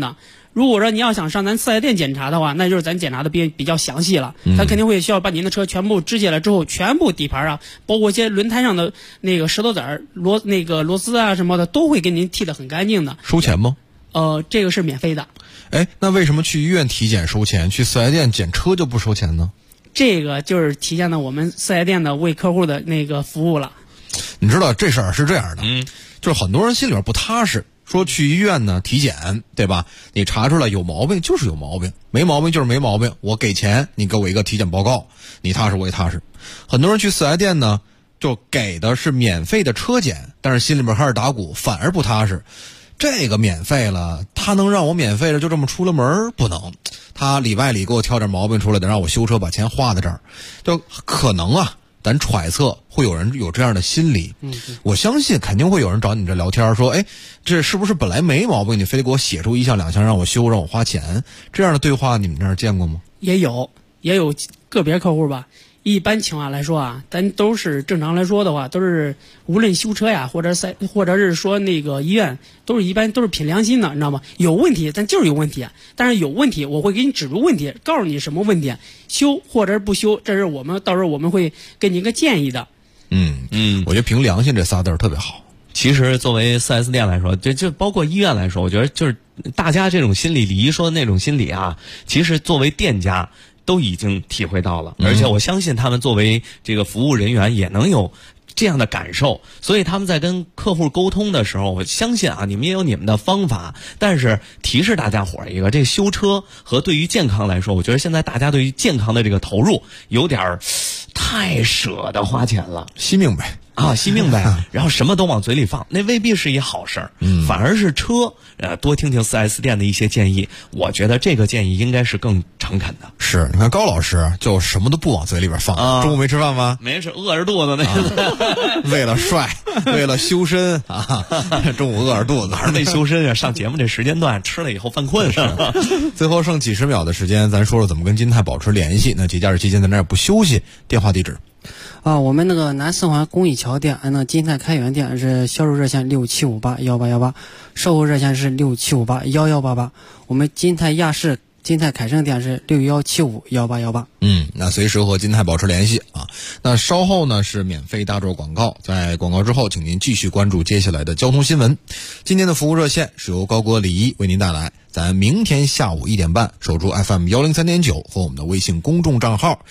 如果说你要想上咱4S店检查的话，那就是咱检查的比较详细了，咱肯定会需要把您的车全部支下来之后，全部底盘啊，包括一些轮胎上的那个石头子儿、螺丝啊什么的，都会给您剃得很干净的。 收钱吗？ 这个是免费的。 哎，那为什么去医院体检收钱，去4S店检车就不收钱呢？ 这个就是体现了我们4S店的为客户的那个服务了。 你知道这事儿是这样的，就是很多人心里边不踏实，说去医院呢体检，对吧？你查出来有毛病就是有毛病，没毛病就是没毛病，我给钱，你给我一个体检报告，你踏实我也踏实。很多人去4S店呢，就给的是免费的车检，但是心里边开始打鼓，反而不踏实。这个免费了，他能让我免费的就这么出了门？不能，他里外里给我挑点毛病出来，得让我修车，把钱花在这儿，就可能啊，咱揣测会有人有这样的心理。我相信肯定会有人找你这聊天说，哎，这是不是本来没毛病，你非得给我写出1项2项让我修，让我花钱？这样的对话你们那儿见过吗？ 也有个别客户吧。一般情况来说啊，咱都是正常来说的话，都是无论修车呀，或者是说那个医院，一般都是凭良心的，你知道吗？有问题咱就是有问题，但是有问题我会给你指出问题，告诉你什么问题，修或者是不修，这是我们到时候我们会给你一个建议的。 我觉得凭良心这仨字儿特别好。 其实作为4S店来说，就包括医院来说，我觉得就是大家这种心理，李一说的那种心理啊，其实作为店家都已经体会到了，而且我相信他们作为这个服务人员也能有这样的感受，所以他们在跟客户沟通的时候，我相信啊，你们也有你们的方法，但是提示大家伙一个，这修车和对于健康来说，我觉得现在大家对于健康的这个投入有点太舍得花钱了， 惜命呗。 惜命呗，然后什么都往嘴里放，那未必是一好事儿。反而是车，多听听4S店的一些建议，我觉得这个建议应该是更诚恳的。 是，你看高老师就什么都不往嘴里边放。中午没吃饭吗？ 没吃，饿着肚子那个。 为了帅，为了修身啊，中午饿着肚子， 哪儿没修身啊？上节目这时间段吃了以后犯困是吧？ 最后剩几十秒的时间，咱说说怎么跟金泰保持联系。那节假日期间在那儿不休息，电话地址。 我们那个南四环公益桥店，那金泰开源店是销售热线67581818，售后热线是67581188。我们金泰亚市、金泰凯盛店是61751818。 那随时和金泰保持联系啊。那稍后呢是免费大座广告，在广告之后，请您继续关注接下来的交通新闻。今天的服务热线是由高国李一为您带来。咱明天下午1点半，守住 FM 103.9和我们的微信公众账号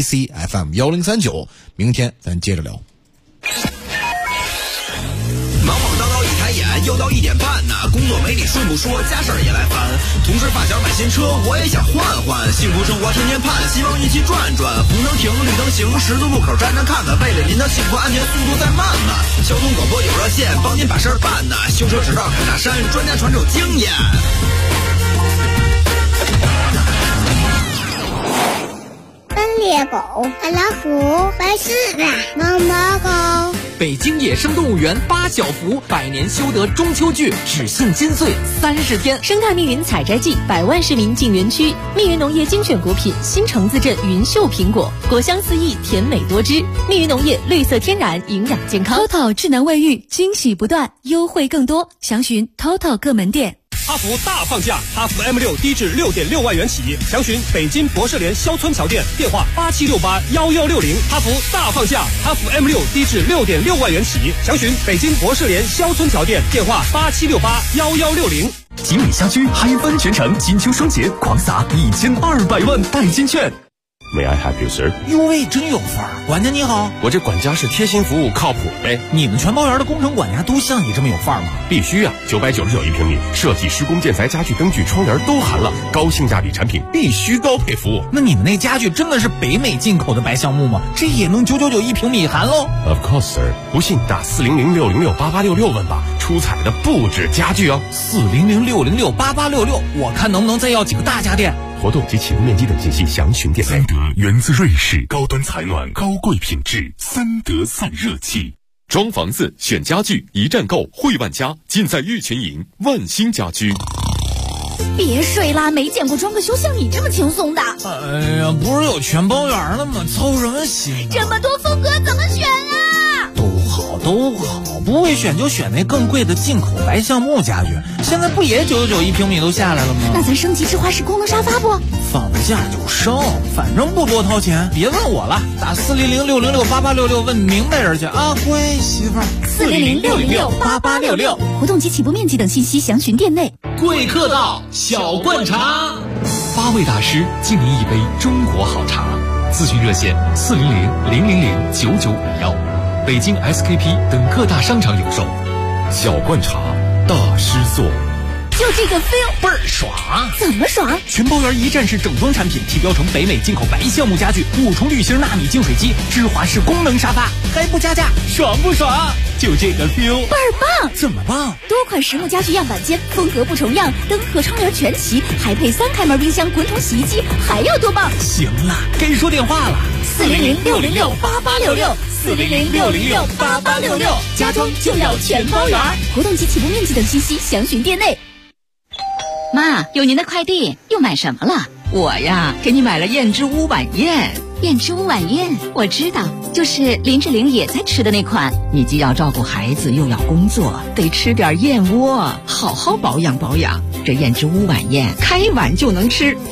ACFM 1039。明天咱接着聊。 忙忙叨叨一抬眼，又到1点半呢。工作没你顺不说，家事儿也来烦。同事发小买新车，我也想换换。幸福生活天天盼，希望一起转转。红灯停，绿灯行，十字路口站站看看。为了您的幸福安全，速度再慢呢。交通广播有热线，帮您把事儿办呢。修车指导开大山，专家传授经验。 猎狗、爱老虎、白狮子、毛毛狗。 北京野生动物园8小福100年修得中秋剧，只庆金穗30天。 生态密云采摘季，100万市民进园区。密云农业精选果品新城自镇云秀苹果，果香四溢，甜美多汁。密云农业绿色天然，营养健康。TOTO 智能卫浴，惊喜不断，优惠更多，详询 TOTO 各门店。 哈弗大放价，哈弗 M6低至6.6万元起，详询北京博士联肖村桥店，电话87681160。哈弗大放价，哈弗 M6低至6.6万元起，详询北京博士联肖村桥店，电话87681160。 吉米家居嗨翻全城，金秋双节狂撒1200万代金券。 May I help you, sir？ 哟喂，真有范儿！管家你好， 我这管家是贴心服务，靠谱呗。 你们全包园的工程管家都像你这么有范儿吗？ 必须啊！999一平米，设计、施工、建材、家具、灯具、窗帘都含了，高性价比产品必须高配服务。 那你们那家具真的是北美进口的白橡木吗？这也能999一平米含喽 ？Of course, sir。不信打400-606-8866问吧，出彩的不止家具哦。 400-606-8866，我看能不能再要几个大家电。 活动及启用面积等信息详询店内。 三德源自瑞士，高端采暖，高贵品质，三德散热器。 装房子选家具，一站购汇万家，尽在玉泉营万兴家居。 别睡啦，没见过装个修像你这么轻松的。 哎呀，不是有全包园了吗？操什么心？ 这么多风格怎么选啊？ 都好， 都好，不会选就选那更贵的进口白橡木家具，现在不也999一平米都下来了吗？ 那咱升级智化式功能沙发不？ 放假就升，反正不多掏钱，别问我了，打400-606-8866问明白人去啊，乖媳妇儿。 400-606-8866，活动及起步面积等信息详询店内。 贵客到，小灌茶，8位大师敬您一杯中国好茶。咨询热线400-000-9951，北京 SKP 等各大商场有售。 小灌茶，大师做。 就这个 feel 倍儿爽！ 怎么爽？ 全包圆一站式整装产品，提标成北美进口白橡木家具，5重铝芯纳米净水机，芝华士功能沙发，还不加价，爽不爽？就这个 feel 倍儿棒！ 怎么棒？ 多款实木家具样板间，风格不重样，灯和窗帘全齐，还配3开门冰箱、滚筒洗衣机，还要多棒？ 行了，该说电话了。 400-606-8866，400-606-8866，家装就要全包圆。活动及起步面积等信息详询店内。 妈，有您的快递，又买什么了？ 我呀，给你买了燕之屋晚宴。 燕之屋晚宴，我知道，就是林志玲也在吃的那款。 你既要照顾孩子，又要工作，得吃点燕窝，好好保养保养。这燕之屋晚宴，开碗就能吃。